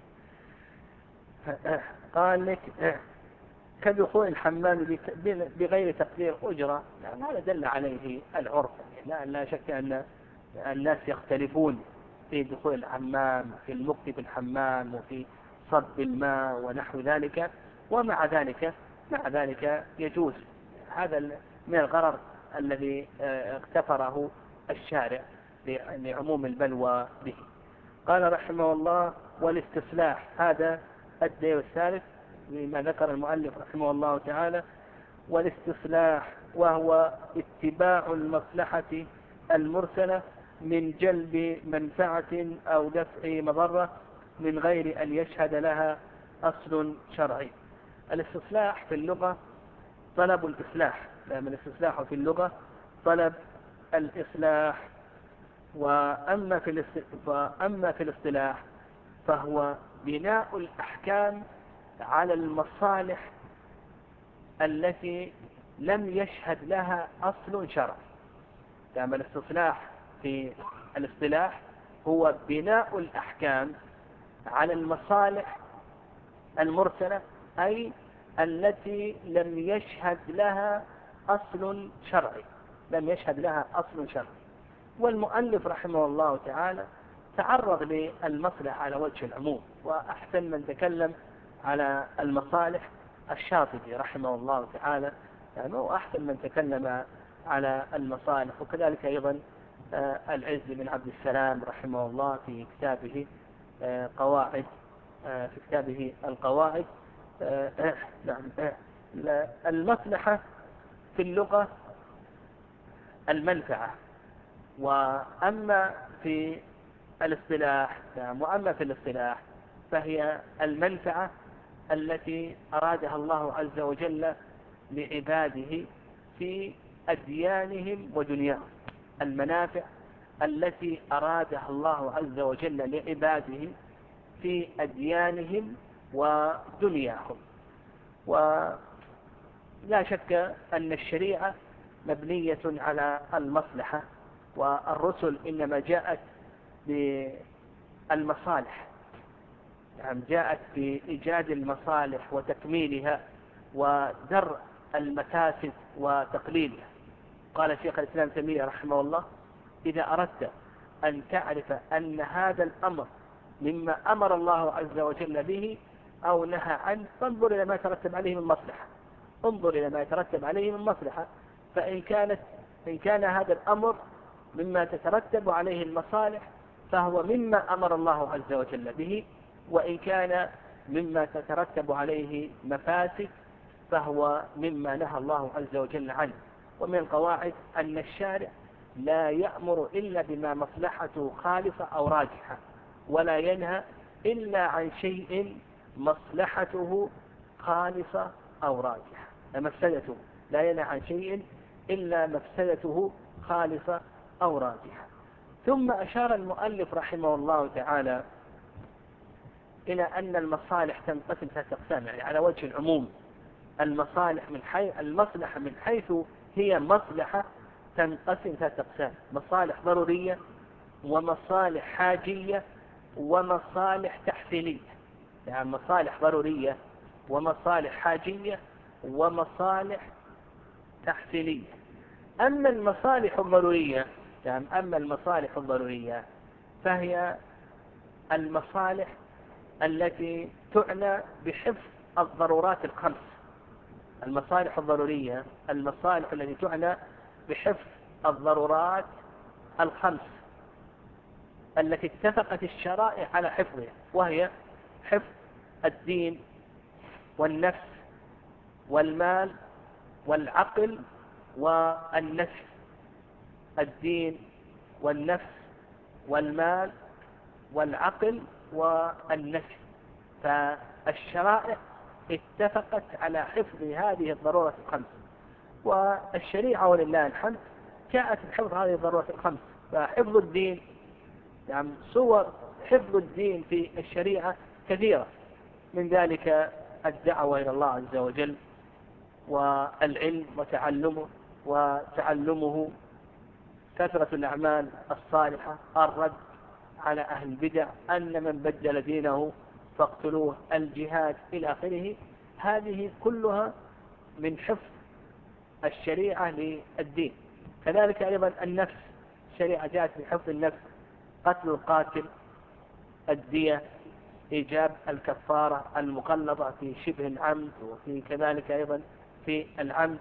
قال لك كدخول الحمام بغير تقدير أجرة، يعني هذا دل عليه العرف. لا شك أن الناس يختلفون في دخول الحمام، في المكث في الحمام، وفي صب الماء ونحو ذلك، ومع ذلك يجوز. هذا من الغرر الذي اغتفره الشارع لعموم البلوى به. قال رحمه الله والاستصلاح، هذا الدليل الثالث مما ذكر المؤلف رحمه الله تعالى. والاستصلاح وهو اتباع المصلحة المرسلة من جلب منفعة أو دفع مضرة من غير أن يشهد لها أصل شرعي. الاستصلاح في اللغة طلب الإصلاح، لأن الاستصلاح في اللغة طلب الإصلاح. وأما في الاصطلاح فهو بناء الأحكام على المصالح التي لم يشهد لها أصل شرعي. يعني الاستصلاح في الاصطلاح هو بناء الأحكام على المصالح المرسلة، أي التي لم يشهد لها أصل شرعي، لم يشهد لها أصل شرعي. والمؤلف رحمه الله تعالى تعرض للمصلحة على وجه العموم، وأحسن من تكلم على المصالح الشاطبي رحمه الله تعالى، يعني وأحسن من تكلم على المصالح. وكذلك أيضا العز بن عبد السلام رحمه الله في كتابه قواعد، في كتابه القواعد. المصلحة في اللغة المنفعة، وأما في الاصطلاح فهي المنفعة التي أرادها الله عز وجل لعباده في أديانهم ودنياهم، المنافع التي أرادها الله عز وجل لعباده في أديانهم ودنياهم. ولا شك أن الشريعة مبنية على المصلحة، والرسل إنما جاءت بالمصالح، يعني جاءت بإيجاد المصالح وتكميلها ودرء المفاسد وتقليلها. قال شيخ الإسلام تيمية رحمه الله: إذا أردت أن تعرف أن هذا الأمر مما أمر الله عز وجل به أو نهى عنه فانظر إلى ما يترتب عليه من مصلحة، انظر إلى ما يترتب عليه من مصلحة. فإن كان هذا الأمر مما تترتب عليه المصالح فهو مما أمر الله عز وجل به، وإن كان مما تترتب عليه مفاسد فهو مما نهى الله عز وجل عنه. ومن القواعد أن الشارع لا يأمر إلا بما مصلحته خالصة أو راجحة، ولا ينهى إلا عن شيء مصلحته خالصة أو راجحة، مفسدته لا ينهى عن شيء إلا مفسدته خالصة أو راجحة. ثم أشار المؤلف رحمه الله تعالى إلى أن المصالح تنقسم ثلاثة أقسام، يعني على وجه العموم المصلحة من حيث هي مصلحة تنقسم ثلاثة أقسام: مصالح ضرورية، ومصالح حاجية، ومصالح تحسينية. يعني مصالح ضرورية ومصالح حاجية ومصالح تحسينية. أما المصالح الضرورية فهي المصالح التي تعنى بحفظ الضرورات الخمس. المصالح الضرورية المصالح التي تعنى بحفظ الضرورات الخمس التي اتفقت الشرائع على حفظها، وهي حفظ الدين والنفس والمال والعقل والنفس. الدين والنفس والمال والعقل والنفس. فالشرائع اتفقت على حفظ هذه الضرورات الخمس، والشريعة ولله الحمد جاءت بحفظ هذه الضرورات الخمس. فحفظ الدين، يعني صور حفظ الدين في الشريعة كثيرة، من ذلك الدعوة إلى الله عز وجل، والعلم وتعلمه، كثرة الأعمال الصالحة، الرد على أهل البدع، أن من بدل دينه فاقتلوه، الجهاد إلى آخره. هذه كلها من حفظ الشريعة للدين. كذلك أيضا النفس، الشريعة جاءت بحفظ النفس: قتل القاتل، الدية، إيجاب الكفارة المغلظة في شبه العمد، وفي كذلك أيضا في العمد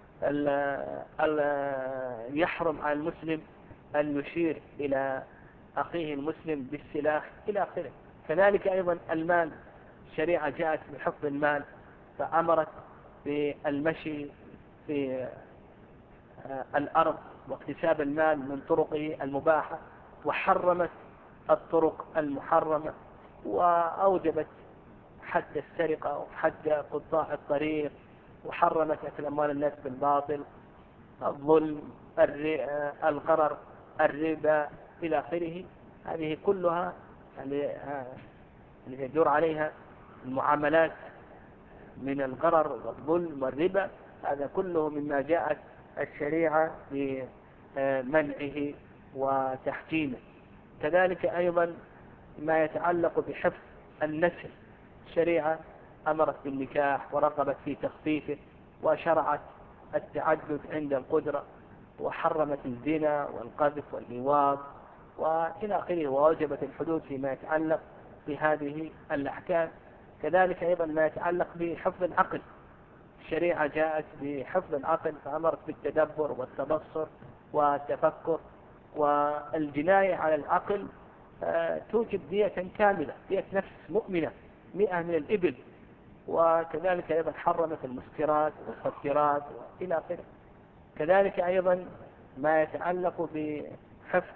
يحرم على المسلم أن يشير إلى أخيه المسلم بالسلاح إلى آخره. كذلك أيضا المال، الشريعة جاءت بحفظ المال فأمرت بالمشي في الأرض واكتساب المال من طرقه المباحة، وحرمت الطرق المحرمة، وأوجبت حد السرقة وحد قطاع الطريق، وحرمت أكل أموال الناس بالباطل، الظلم، الغرر، الربا إلى آخره. هذه كلها اللي يدور عليها المعاملات من الغرر والظلم والربا، هذا كله مما جاءت الشريعة بمنعه وتحجيمه. كذلك أيضا ما يتعلق بحفظ النسل، الشريعة أمرت بالنكاح ورغبت في تخفيفه، وشرعت التعدد عند القدرة، وحرمت الزنا والقذف واللواط وإلى آخره، ووجبت الحدود فيما يتعلق بهذه الأحكام. كذلك أيضا ما يتعلق بحفظ العقل، الشريعة جاءت بحفظ العقل فأمرت بالتدبر والتبصر والتفكر. والجناية على العقل توجب دية كاملة، دية نفس مؤمنة 100 من الإبل. وكذلك أيضا حرمت المسكرات والمخدرات وإلى آخره. كذلك أيضا ما يتعلق بحفظ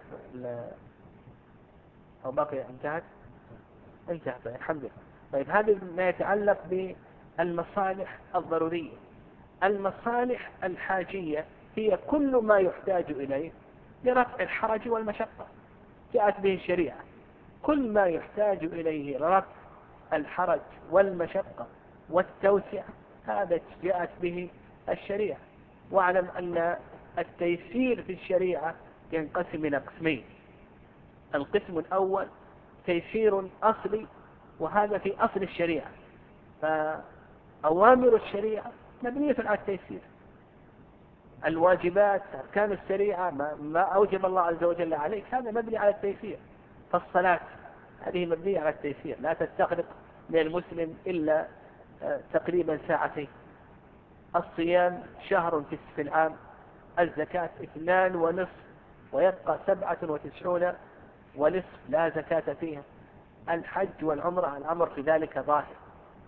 أو بقي انتهت الحمد لله. طيب، هذا ما يتعلق بالمصالح الضرورية. المصالح الحاجية هي كل ما يحتاج إليه لرفع الحرج والمشقة، جاءت به الشريعة. كل ما يحتاج إليه لرفع الحرج والمشقة والتوسعة، هذا جاءت به الشريعة. واعلم أن التيسير في الشريعة ينقسم إلى قسمين. القسم الأول تيسير أصلي، وهذا في أصل الشريعة، فأوامر الشريعة مبنية على التيسير. الواجبات، أركان الشريعة، ما أوجب الله عز وجل عليك، هذا مبني على التيسير. فالصلاة هذه مبنية على التيسير، لا تستغرق من المسلم إلا تقريبا ساعتين. الصيام شهر في العام. الزكاة 2.5، ويبقى 97.5 لا زكاة فيها. الحج والعمرة الأمر في ذلك ظاهر،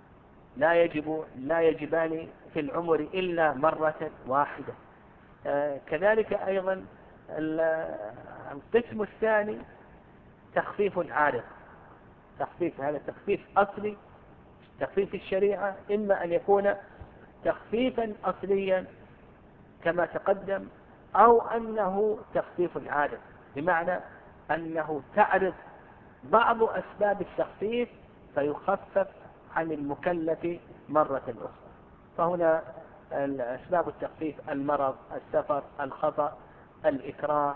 لا يجبان في العمر إلا مرة واحدة. كذلك أيضا القسم الثاني تخفيف عارض. هذا تخفيف أصلي، تخفيف الشريعة إما أن يكون تخفيفا أصليا كما تقدم، أو أنه تخفيف عارض، بمعنى أنه تعرض بعض أسباب التخفيف فيخفف عن المكلف مرة أخرى. فهنا أسباب التخفيف: المرض، السفر، الخطأ، الإكراه،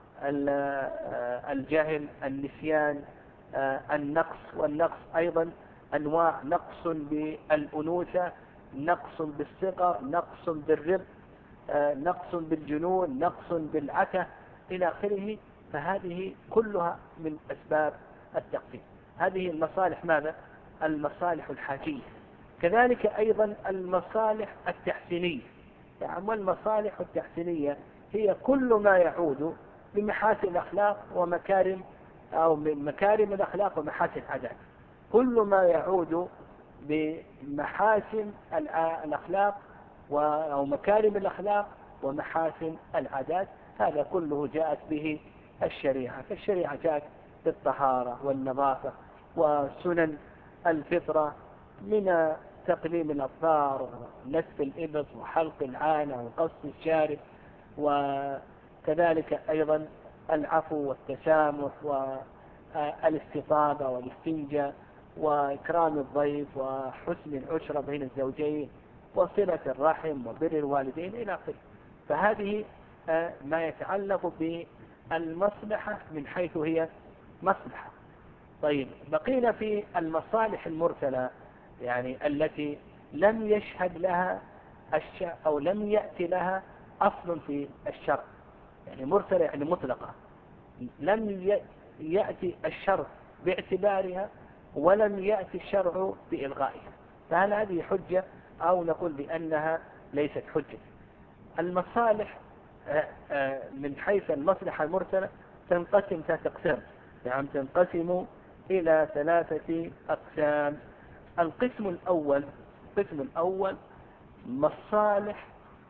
الجهل، النسيان، النقص. والنقص أيضا أنواع: نقص بالأنوثة، نقص بالصغر، نقص بالرق، نقص بالجنون، نقص بالعته إلى آخره. فهذه كلها من أسباب التخفيف. هذه المصالح ماذا؟ المصالح الحاجية. كذلك أيضا المصالح التحسينية. يعني والمصالح التحسينية هي كل ما يعود بمحاسن الأخلاق ومكارم، أو من مكارم الأخلاق ومحاسن العادات. كل ما يعود بمحاسن الأخلاق أو مكارم الأخلاق ومحاسن العادات، هذا كله جاءت به الشريعة. فالشريعة جاءت بالطهارة والنظافة وسنن الفطرة، من تقليم الأظفار ونسف الإبط وحلق العانة وقص الشارب، وكذلك أيضا العفو والتسامح والاستطابة والاستنجاء وإكرام الضيف وحسن العشرة بين الزوجين وصلة الرحم وبر الوالدين إلى آخره. فهذه ما يتعلق بالمصلحة من حيث هي مصلحة. طيب، بقينا في المصالح المرسلة، يعني التي لم يشهد لها أو لم يأتي لها أصل في الشرع. يعني مرسلة يعني مطلقة، لم يأتي الشرع باعتبارها ولم يأتي الشرع بإلغائها، فهل هذه حجة أو نقول بأنها ليست حجة؟ المصالح من حيث المصلحة المرسلة تنقسم 3 أقسام، يعني تنقسم إلى 3 أقسام. القسم الأول مصالح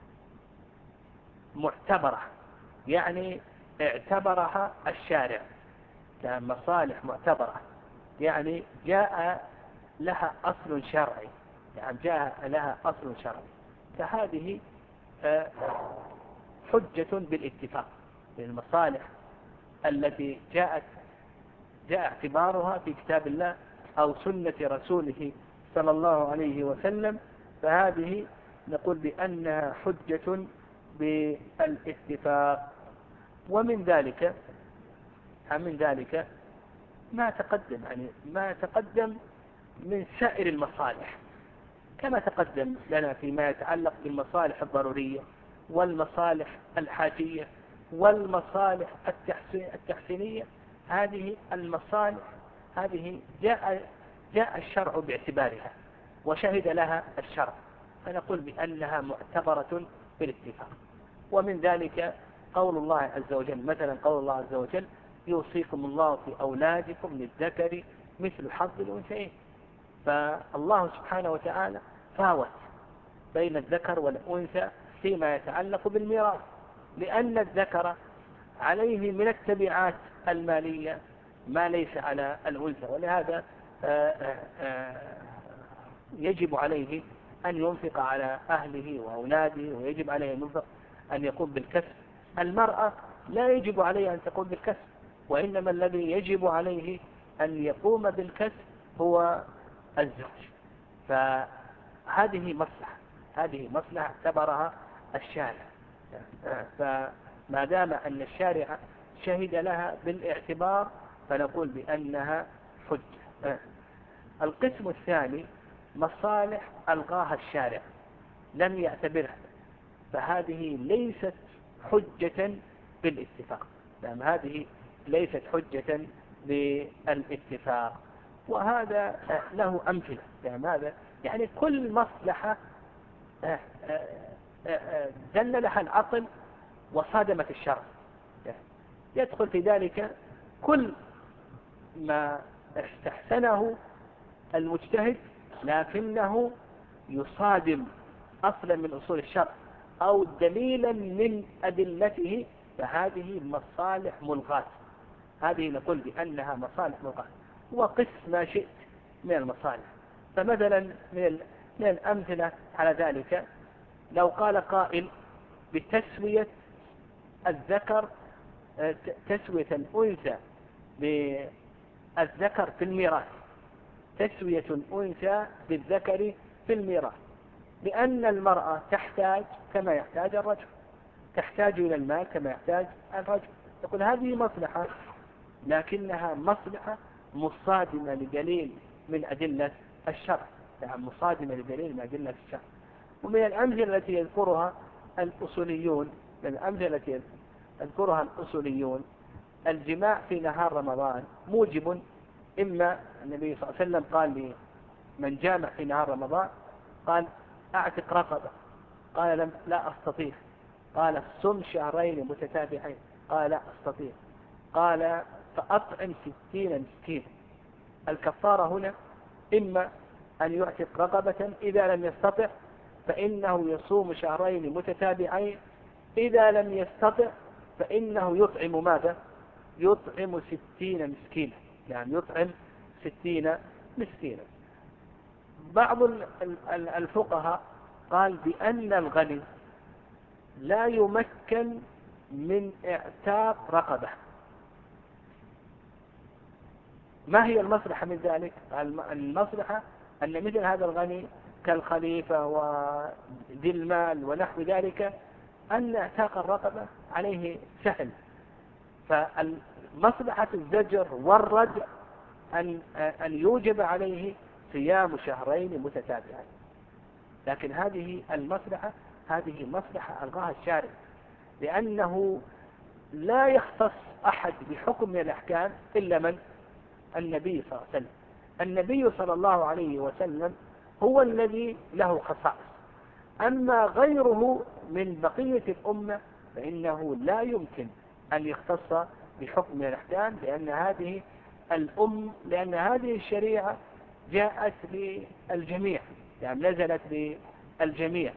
معتبرة، يعني اعتبرها الشارع، يعني مصالح معتبرة، يعني جاء لها أصل شرعي، يعني جاء لها أصل شرعي، فهذه حجة بالاتفاق للمصالح التي جاء اعتبارها في كتاب الله أو سنة رسوله صلى الله عليه وسلم، فهذه نقول بأنها حجة بالاتفاق. ومن ذلك ما تقدم من سائر المصالح، كما تقدم لنا فيما يتعلق بالمصالح الضرورية والمصالح الحاجية والمصالح التحسينية. هذه المصالح هذه جاء الشرع باعتبارها وشهد لها الشرع، فنقول بأنها معتبرة بالاتفاق. ومن ذلك قول الله عز وجل، مثلا قول الله عز وجل: يوصيكم الله في أولادكم للذكر مثل حظ الأنثيين. فالله سبحانه وتعالى فاوت بين الذكر والأنثى فيما يتعلق بالميراث، لأن الذكر عليه من التبعات المالية ما ليس على الأنثى، ولهذا يجب عليه أن ينفق على أهله وأولاده، ويجب عليه أن يقوم بالكسب. المرأة لا يجب عليها أن تقوم بالكسب، وإنما الذي يجب عليه أن يقوم بالكسب هو الزوج. فهذه مصلحة اعتبرها الشارع، فما دام أن الشارع شهد لها بالاعتبار فنقول بأنها حجة. القسم الثاني مصالح ألغاها الشارع لم يعتبرها، فهذه ليست حجة بالاتفاق، هذه ليست حجة بالاتفاق. وهذا له أمثلة، يعني كل مصلحة دل لها العقل وصادمت الشرع، يدخل في ذلك كل ما استحسنه المجتهد لكنه يصادم أصلا من أصول الشرع أو دليلا من أدلته، فهذه مصالح ملغاة. هذه نقول بأنها مصالح ملغاة. وقس ما شئت من المصالح. فمثلا من الأمثلة على ذلك لو قال قائل بتسوية الذكر، تسوية الأنثى بالذكر في الميراث، تسوية الأنثى بالذكر في الميراث، لأن المرأة تحتاج كما يحتاج الرجل، تحتاج إلى المال كما يحتاج الرجل. يقول هذه مصلحة لكنها مصلحة مصادمة لدليل من أدلة الشرع، يعني مصادمة لدليل من أدلة الشرع. ومن الأمثلة التي يذكرها الأصوليون الجماع في نهار رمضان موجب. إما النبي صلى الله عليه وسلم قال لمن جامع في نهار رمضان قال أعتق رقبة، قال لا أستطيع، قال صم شهرين متتابعين، قال لا أستطيع، قال فأطعم 60 مسكين. الكفارة هنا إما أن يعتق رقبة، إذا لم يستطع فإنه يصوم شهرين متتابعين، إذا لم يستطع فإنه يطعم ماذا؟ يطعم 60 مسكينا، يعني يطعم 60 مسكينا. بعض الفقهاء قال بأن الغني لا يمكن من اعتاق رقبة. ما هي المصلحة من ذلك؟ المصلحة أن مثل هذا الغني كالخليفة وذي المال ونحو ذلك أن اعتاق الرقبة عليه سهل، فالمصلحة الزجر والردع أن يوجب عليه صيام شهرين متتابعين. لكن هذه مصلحة ألغاها الشارع، لأنه لا يختص أحد بحكم من الأحكام إلا من؟ النبي صلى الله عليه وسلم. النبي صلى الله عليه وسلم هو الذي له خصائص، أما غيره من بقية الأمة فإنه لا يمكن أن يختص بحكم من الأحكام، لأن هذه الشريعة جاءت للجميع، يعني نزلت للجميع،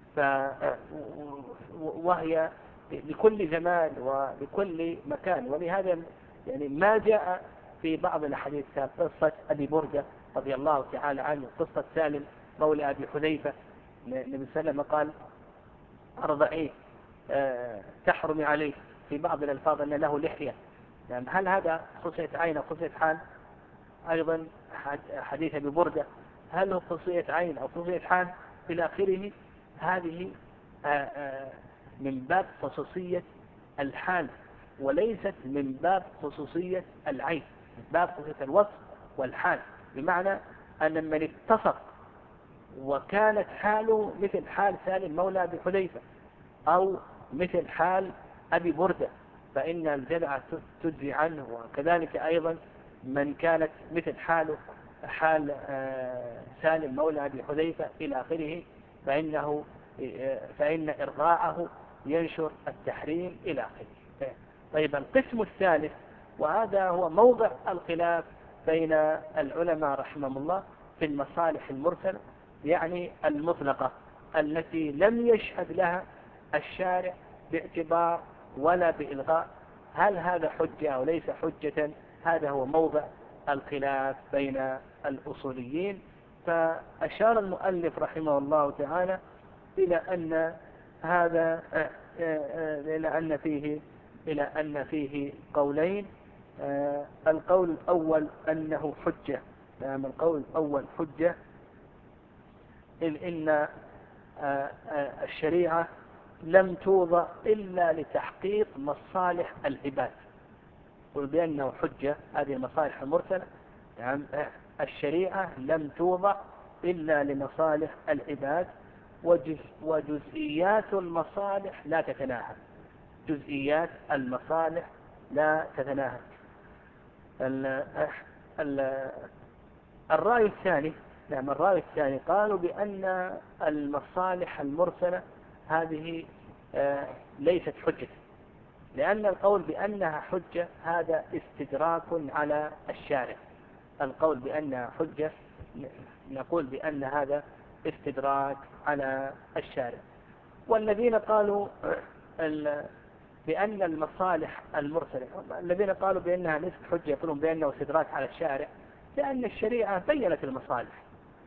وهي لكل زمان ولكل مكان. ولهذا يعني ما جاء في بعض الحديث قصة أبي بردة رضي الله تعالى عنه، قصة سالم مولى أبي حذيفة، النبي صلى الله عليه وسلم قال أرضعيه تحرمي عليه، في بعض الألفاظ أن له لحية. يعني هل هذا خصية عين أو خصية حال؟ أيضا حديث أبي بردة، هل هو خصية عين أو خصية حال إلى آخره؟ هذه من باب خصوصية الحال، وليست من باب خصوصية العين، من باب خصوصية الوصف والحال. بمعنى أن من اتفق وكانت حاله مثل حال سالم مولى أبي حذيفة أو مثل حال أبي بردة فإن الجمع تجزي عنه، وكذلك أيضا من كانت مثل حاله حال سالم مولى أبي حذيفة إلى آخره فإن إرضاعه ينشر التحريم إلى آخره. طيب القسم الثالث، وهذا هو موضع الخلاف بين العلماء رحمهم الله، في المصالح المرسلة، يعني المطلقة التي لم يشهد لها الشارع باعتبار ولا بإلغاء، هل هذا حجة أو ليس حجة؟ هذا هو موضع الخلاف بين الأصوليين. فأشار المؤلف رحمه الله تعالى إلى أن هذا إلى أن فيه قولين. القول الأول أنه حجة، القول الأول حجة، إن الشريعة لم توضع إلا لتحقيق مصالح العباد، وبأنه حجة هذه المصالح المرسلة. يعني الشريعة لم توضع إلا لمصالح العباد، وجزئيات المصالح لا تتناهى، جزئيات المصالح لا تتناهى. الرأي الثاني، الرأي الثاني قالوا بأن المصالح المرسلة هذه ليست حجة، لأن القول بأنها حجة هذا استدراك على الشارع. القول بأنها حجة نقول بأن هذا استدراك على الشارع. والذين قالوا بأن المصالح المرسلة، الذين قالوا بأنها ليست حجة يقولون بأنه استدراك على الشارع، لأن الشريعة بيّنت المصالح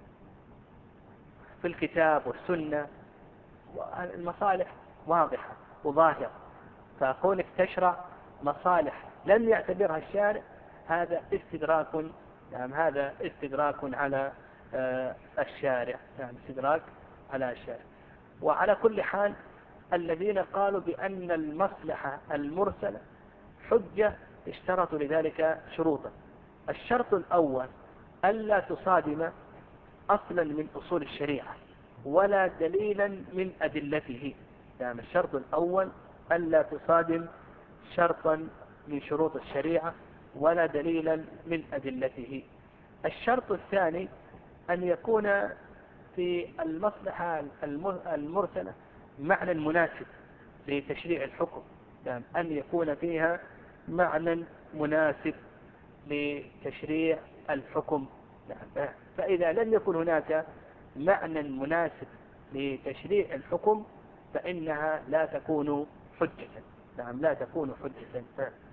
في الكتاب والسنة، والمصالح واضحة وظاهرة، فكونك تشرع مصالح لم يعتبرها الشارع هذا استدراك، هذا استدراك على الشارع، استدراك على الشارع. وعلى كل حال الذين قالوا بأن المصلحة المرسلة حجة اشترطوا لذلك شروطا. الشرط الأول ألا تصادم أصلا من أصول الشريعة ولا دليلا من أدلته. الشرط الأول ألا تصادم شرطا من شروط الشريعة ولا دليلا من أدلته. الشرط الثاني أن يكون في المصلحة المرسلة معنى مناسب لتشريع الحكم، أن يكون فيها معنى مناسب لتشريع الحكم. فإذا لم يكن هناك معنى مناسب لتشريع الحكم فإنها لا تكون حجة، لا تكون حجة.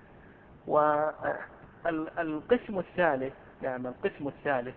والقسم الثالث، القسم الثالث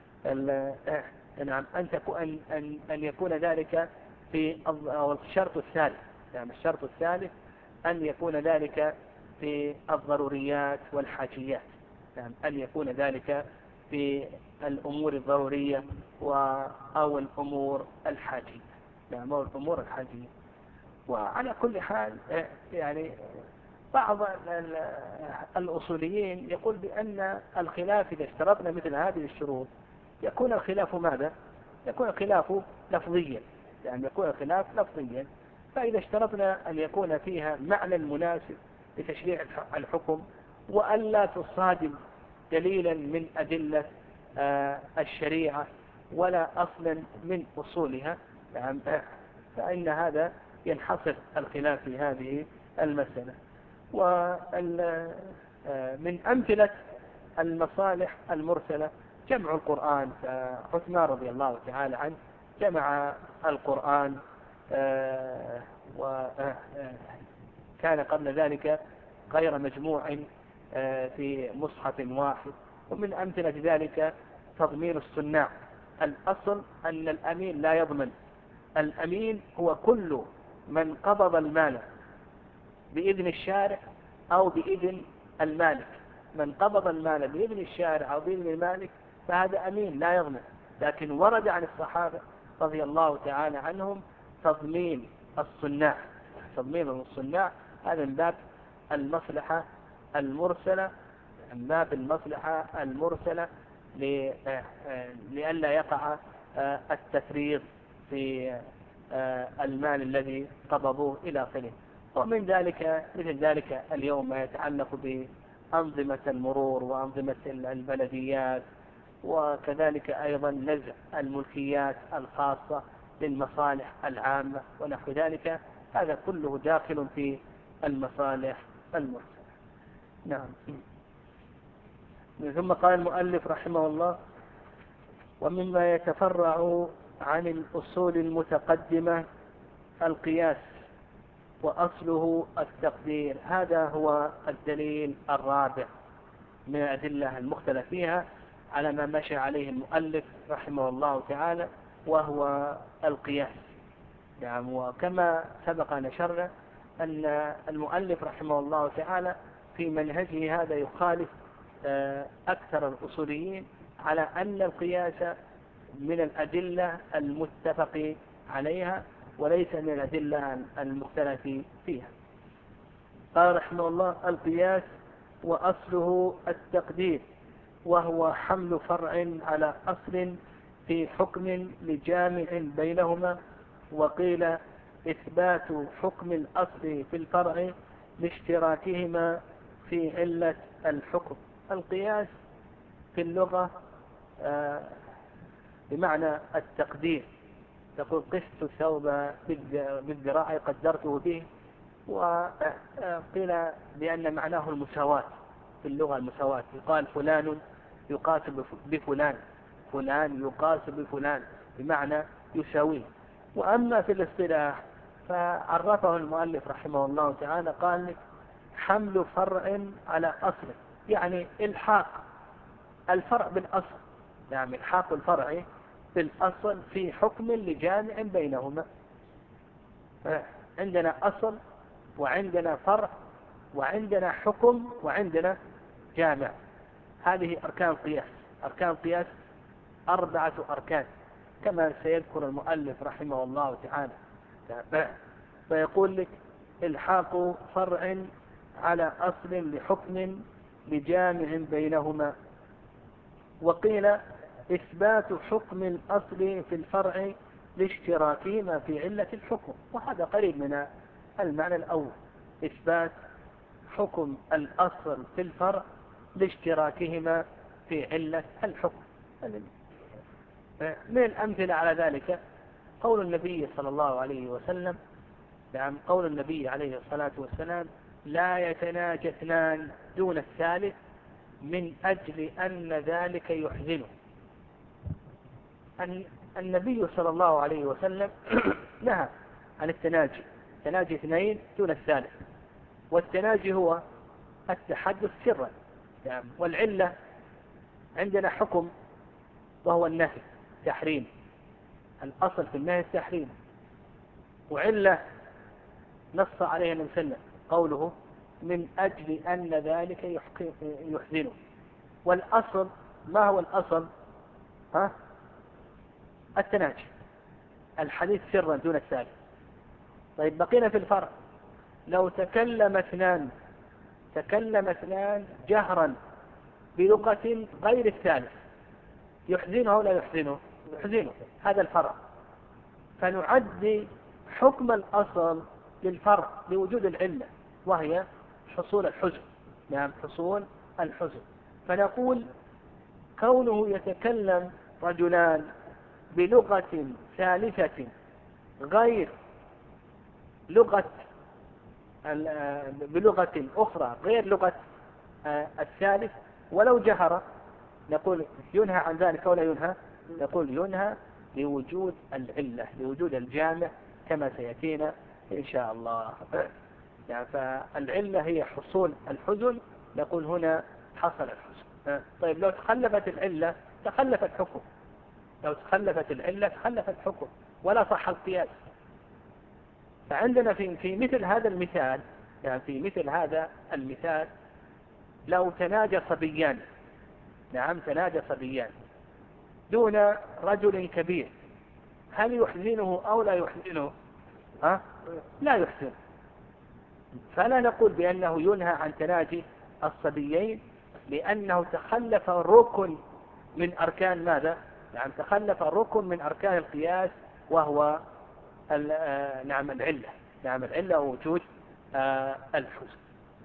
أن يكون ذلك في الشرط الثالث، الشرط الثالث أن يكون ذلك في الضروريات والحاجيات، أن يكون ذلك في الأمور الضرورية أو الأمور الحاجية، أو الأمور الحاجية. وعلى كل حال يعني بعض الأصوليين يقول بأن الخلاف إذا اشترطنا مثل هذه الشروط يكون الخلاف ماذا؟ يكون الخلاف لفظيا، يكون الخلاف لفظيا. فإذا اشترطنا أن يكون فيها معنى مناسب لتشريع الحكم وألا تصادم دليلا من أدلة الشريعة ولا أصلا من أصولها، فإن هذا ينحصر الخلاف في هذه المسألة. ومن أمثلة المصالح المرسلة جمع القرآن. عثمان رضي الله تعالى عنه جمع القرآن، وكان قبل ذلك غير مجموع في مصحف واحد. ومن أمثلة ذلك تضمين الصناع. الأصل أن الأمين لا يضمن. الأمين هو كل من قبض المال بإذن الشارع أو بإذن المالك. من قبض المال بإذن الشارع أو بإذن المالك فهذا أمين لا يضمن. لكن ورد عن الصحابة رضي الله تعالى عنهم تضمين الصناع. تضمين الصناع هذا من باب المصلحة المرسلة، من باب المصلحة المرسلة لئلا يقع التفريط في المال الذي قبضوه إلى آخره. ومن ذلك مثل ذلك اليوم ما يتعلق بأنظمة المرور وأنظمة البلديات، وكذلك أيضا نزع الملكيات الخاصة للمصالح العامة ونحو ذلك. هذا كله داخل في المصالح المرسلة. نعم. ثم قال المؤلف رحمه الله: ومما يتفرع عن الأصول المتقدمة القياس وأصله التقدير. هذا هو الدليل الرابع من الأدلة المختلف فيها على ما مشى عليه المؤلف رحمه الله تعالى، وهو القياس. يعني وكما سبق نشرنا أن المؤلف رحمه الله تعالى في منهجه هذا يخالف أكثر الأصوليين على أن القياس من الأدلة المتفق عليها وليس من الأدلة المختلف فيها. قال رحمه الله: القياس وأصله التقدير، وهو حمل فرع على أصل في حكم لجامع بينهما. وقيل إثبات حكم الأصل في الفرع لاشتراكهما في علة الحكم. القياس في اللغة بمعنى التقدير. تقول قست الثوب بالذراع قدرته به. وقيل بأن معناه المساواة في اللغة، المساواة. يقال فلان يقاس بفلان، فلان يقاس بفلان بمعنى يساويه. وأما في الاصطلاح فعرفه المؤلف رحمه الله تعالى قال: حمل فرع على أصل، يعني الحاق الفرع بالأصل، يعني الحاق الفرع بالأصل في حكم لجامع بينهما. عندنا أصل وعندنا فرع وعندنا حكم وعندنا جامع. هذه أركان القياس. أركان القياس 4 أركان كما سيذكر المؤلف رحمه الله تعالى. فيقول لك: الحاق فرع على أصل لحكم لجامع بينهما. وقيل إثبات حكم الأصل في الفرع لاشتراكهما في علة الحكم. وهذا قريب من المعنى الأول، إثبات حكم الأصل في الفرع لاشتراكهما في علة الحكم. من الأمثلة على ذلك قول النبي صلى الله عليه وسلم، يعني قول النبي عليه الصلاة والسلام: لا يتناجى اثنان دون الثالث من أجل أن ذلك يحزنه. النبي صلى الله عليه وسلم نهى عن التناجي، تناجي اثنين دون الثالث. والتناجي هو التحدث سرا، يعني والعلة عندنا حكم وهو النهي، تحريم. الأصل في النهي التحريم، وعلة نص عليه النبي صلى الله عليه وسلم قوله: من أجل أن ذلك يحزنه. والأصل ما هو الأصل؟ التناجي، الحديث سرا دون الثالث. طيب بقينا في الفرع. لو تكلم اثنان جهرا بلغة غير الثالث، يحزنه أو لا يحزنه؟ يحزنه. هذا الفرع. فنعد حكم الأصل للفرع لوجود العلة وهي حصول الحزن. نعم، حصول الحزن. فنقول كونه يتكلم رجلان بلغة ثالثة غير بلغة أخرى غير لغة الثالث ولو جهر، نقول ينهى عن ذلك ولا ينهى؟ نقول ينهى لوجود العلة، لوجود الجامع كما سيأتينا إن شاء الله. يعني فالعلة هي حصول الحزن، نقول هنا حصل الحزن. طيب لو تخلفت العلة تخلف الحكم. لو تخلفت العلة تخلف الحكم ولا صح القياس. فعندنا في مثل هذا المثال، يعني في مثل هذا المثال لو تناجى صبيان، نعم تناجى صبيان دون رجل كبير، هل يحزنه أو لا يحزنه؟ لا يحزن. فلا نقول بأنه ينهى عن تناجي الصبيين، لأنه تخلف ركن من أركان ماذا؟ نعم تخلف ركن من أركان القياس، وهو نعم العلة، نعم العلة ووجود الحزن.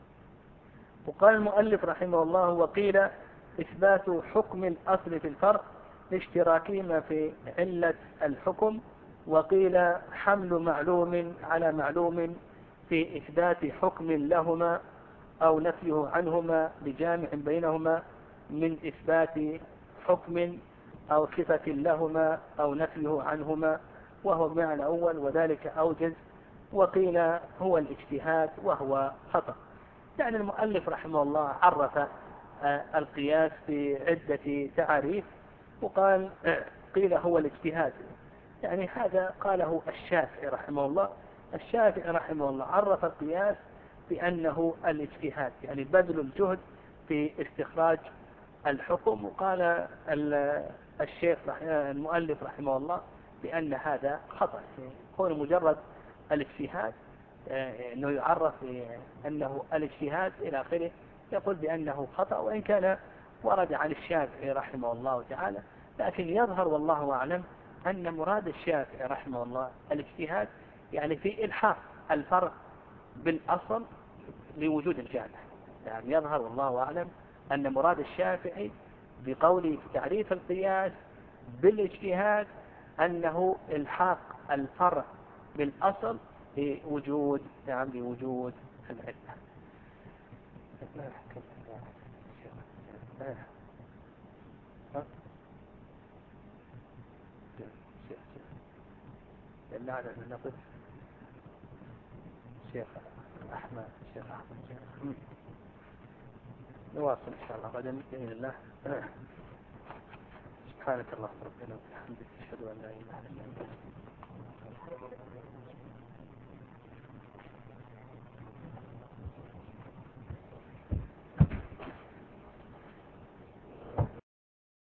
وقال المؤلف رحمه الله: وقيل إثبات حكم الأصل في الفرق لاشتراكهما في علة الحكم، وقيل حمل معلوم على معلوم في إثبات حكم لهما أو نفيه عنهما بجامع بينهما من إثبات حكم أو صفة لهما أو نفيه عنهما، وهو بمعنى الأول وذلك أوجز. وقيل هو الاجتهاد وهو خطأ. يعني المؤلف رحمه الله عرف القياس بعدة تعاريف، وقال قيل هو الاجتهاد، يعني هذا قاله الشافعي رحمه الله. الشافعي رحمه الله عرف القياس بأنه الاجتهاد، يعني بذل الجهد في استخراج الحكم. وقال الشيخ المؤلف رحمه الله بأن هذا خطأ، هو مجرد الاجتهاد، أنه يعرف أنه الاجتهاد إلى آخره، يقول بأنه خطأ، وإن كان ورد عن الشافعي رحمه الله تعالى، لكن يظهر والله أعلم أن مراد الشافعي رحمه الله الاجتهاد، يعني في إلحاق الفرق بالأصل لوجود الجامع. يعني يظهر والله أعلم أن مراد الشافعي بقوله في تعريف القياس بالاجتهاد أنه إلحاق الفرق بالأصل لوجود، نعم لوجود العلة. نقف شيخ أحمد نواصل إن شاء الله غدا بإذن الله. سبحانك اللهم ربنا وبحمدك أشهد أن لا إله إلا أنت.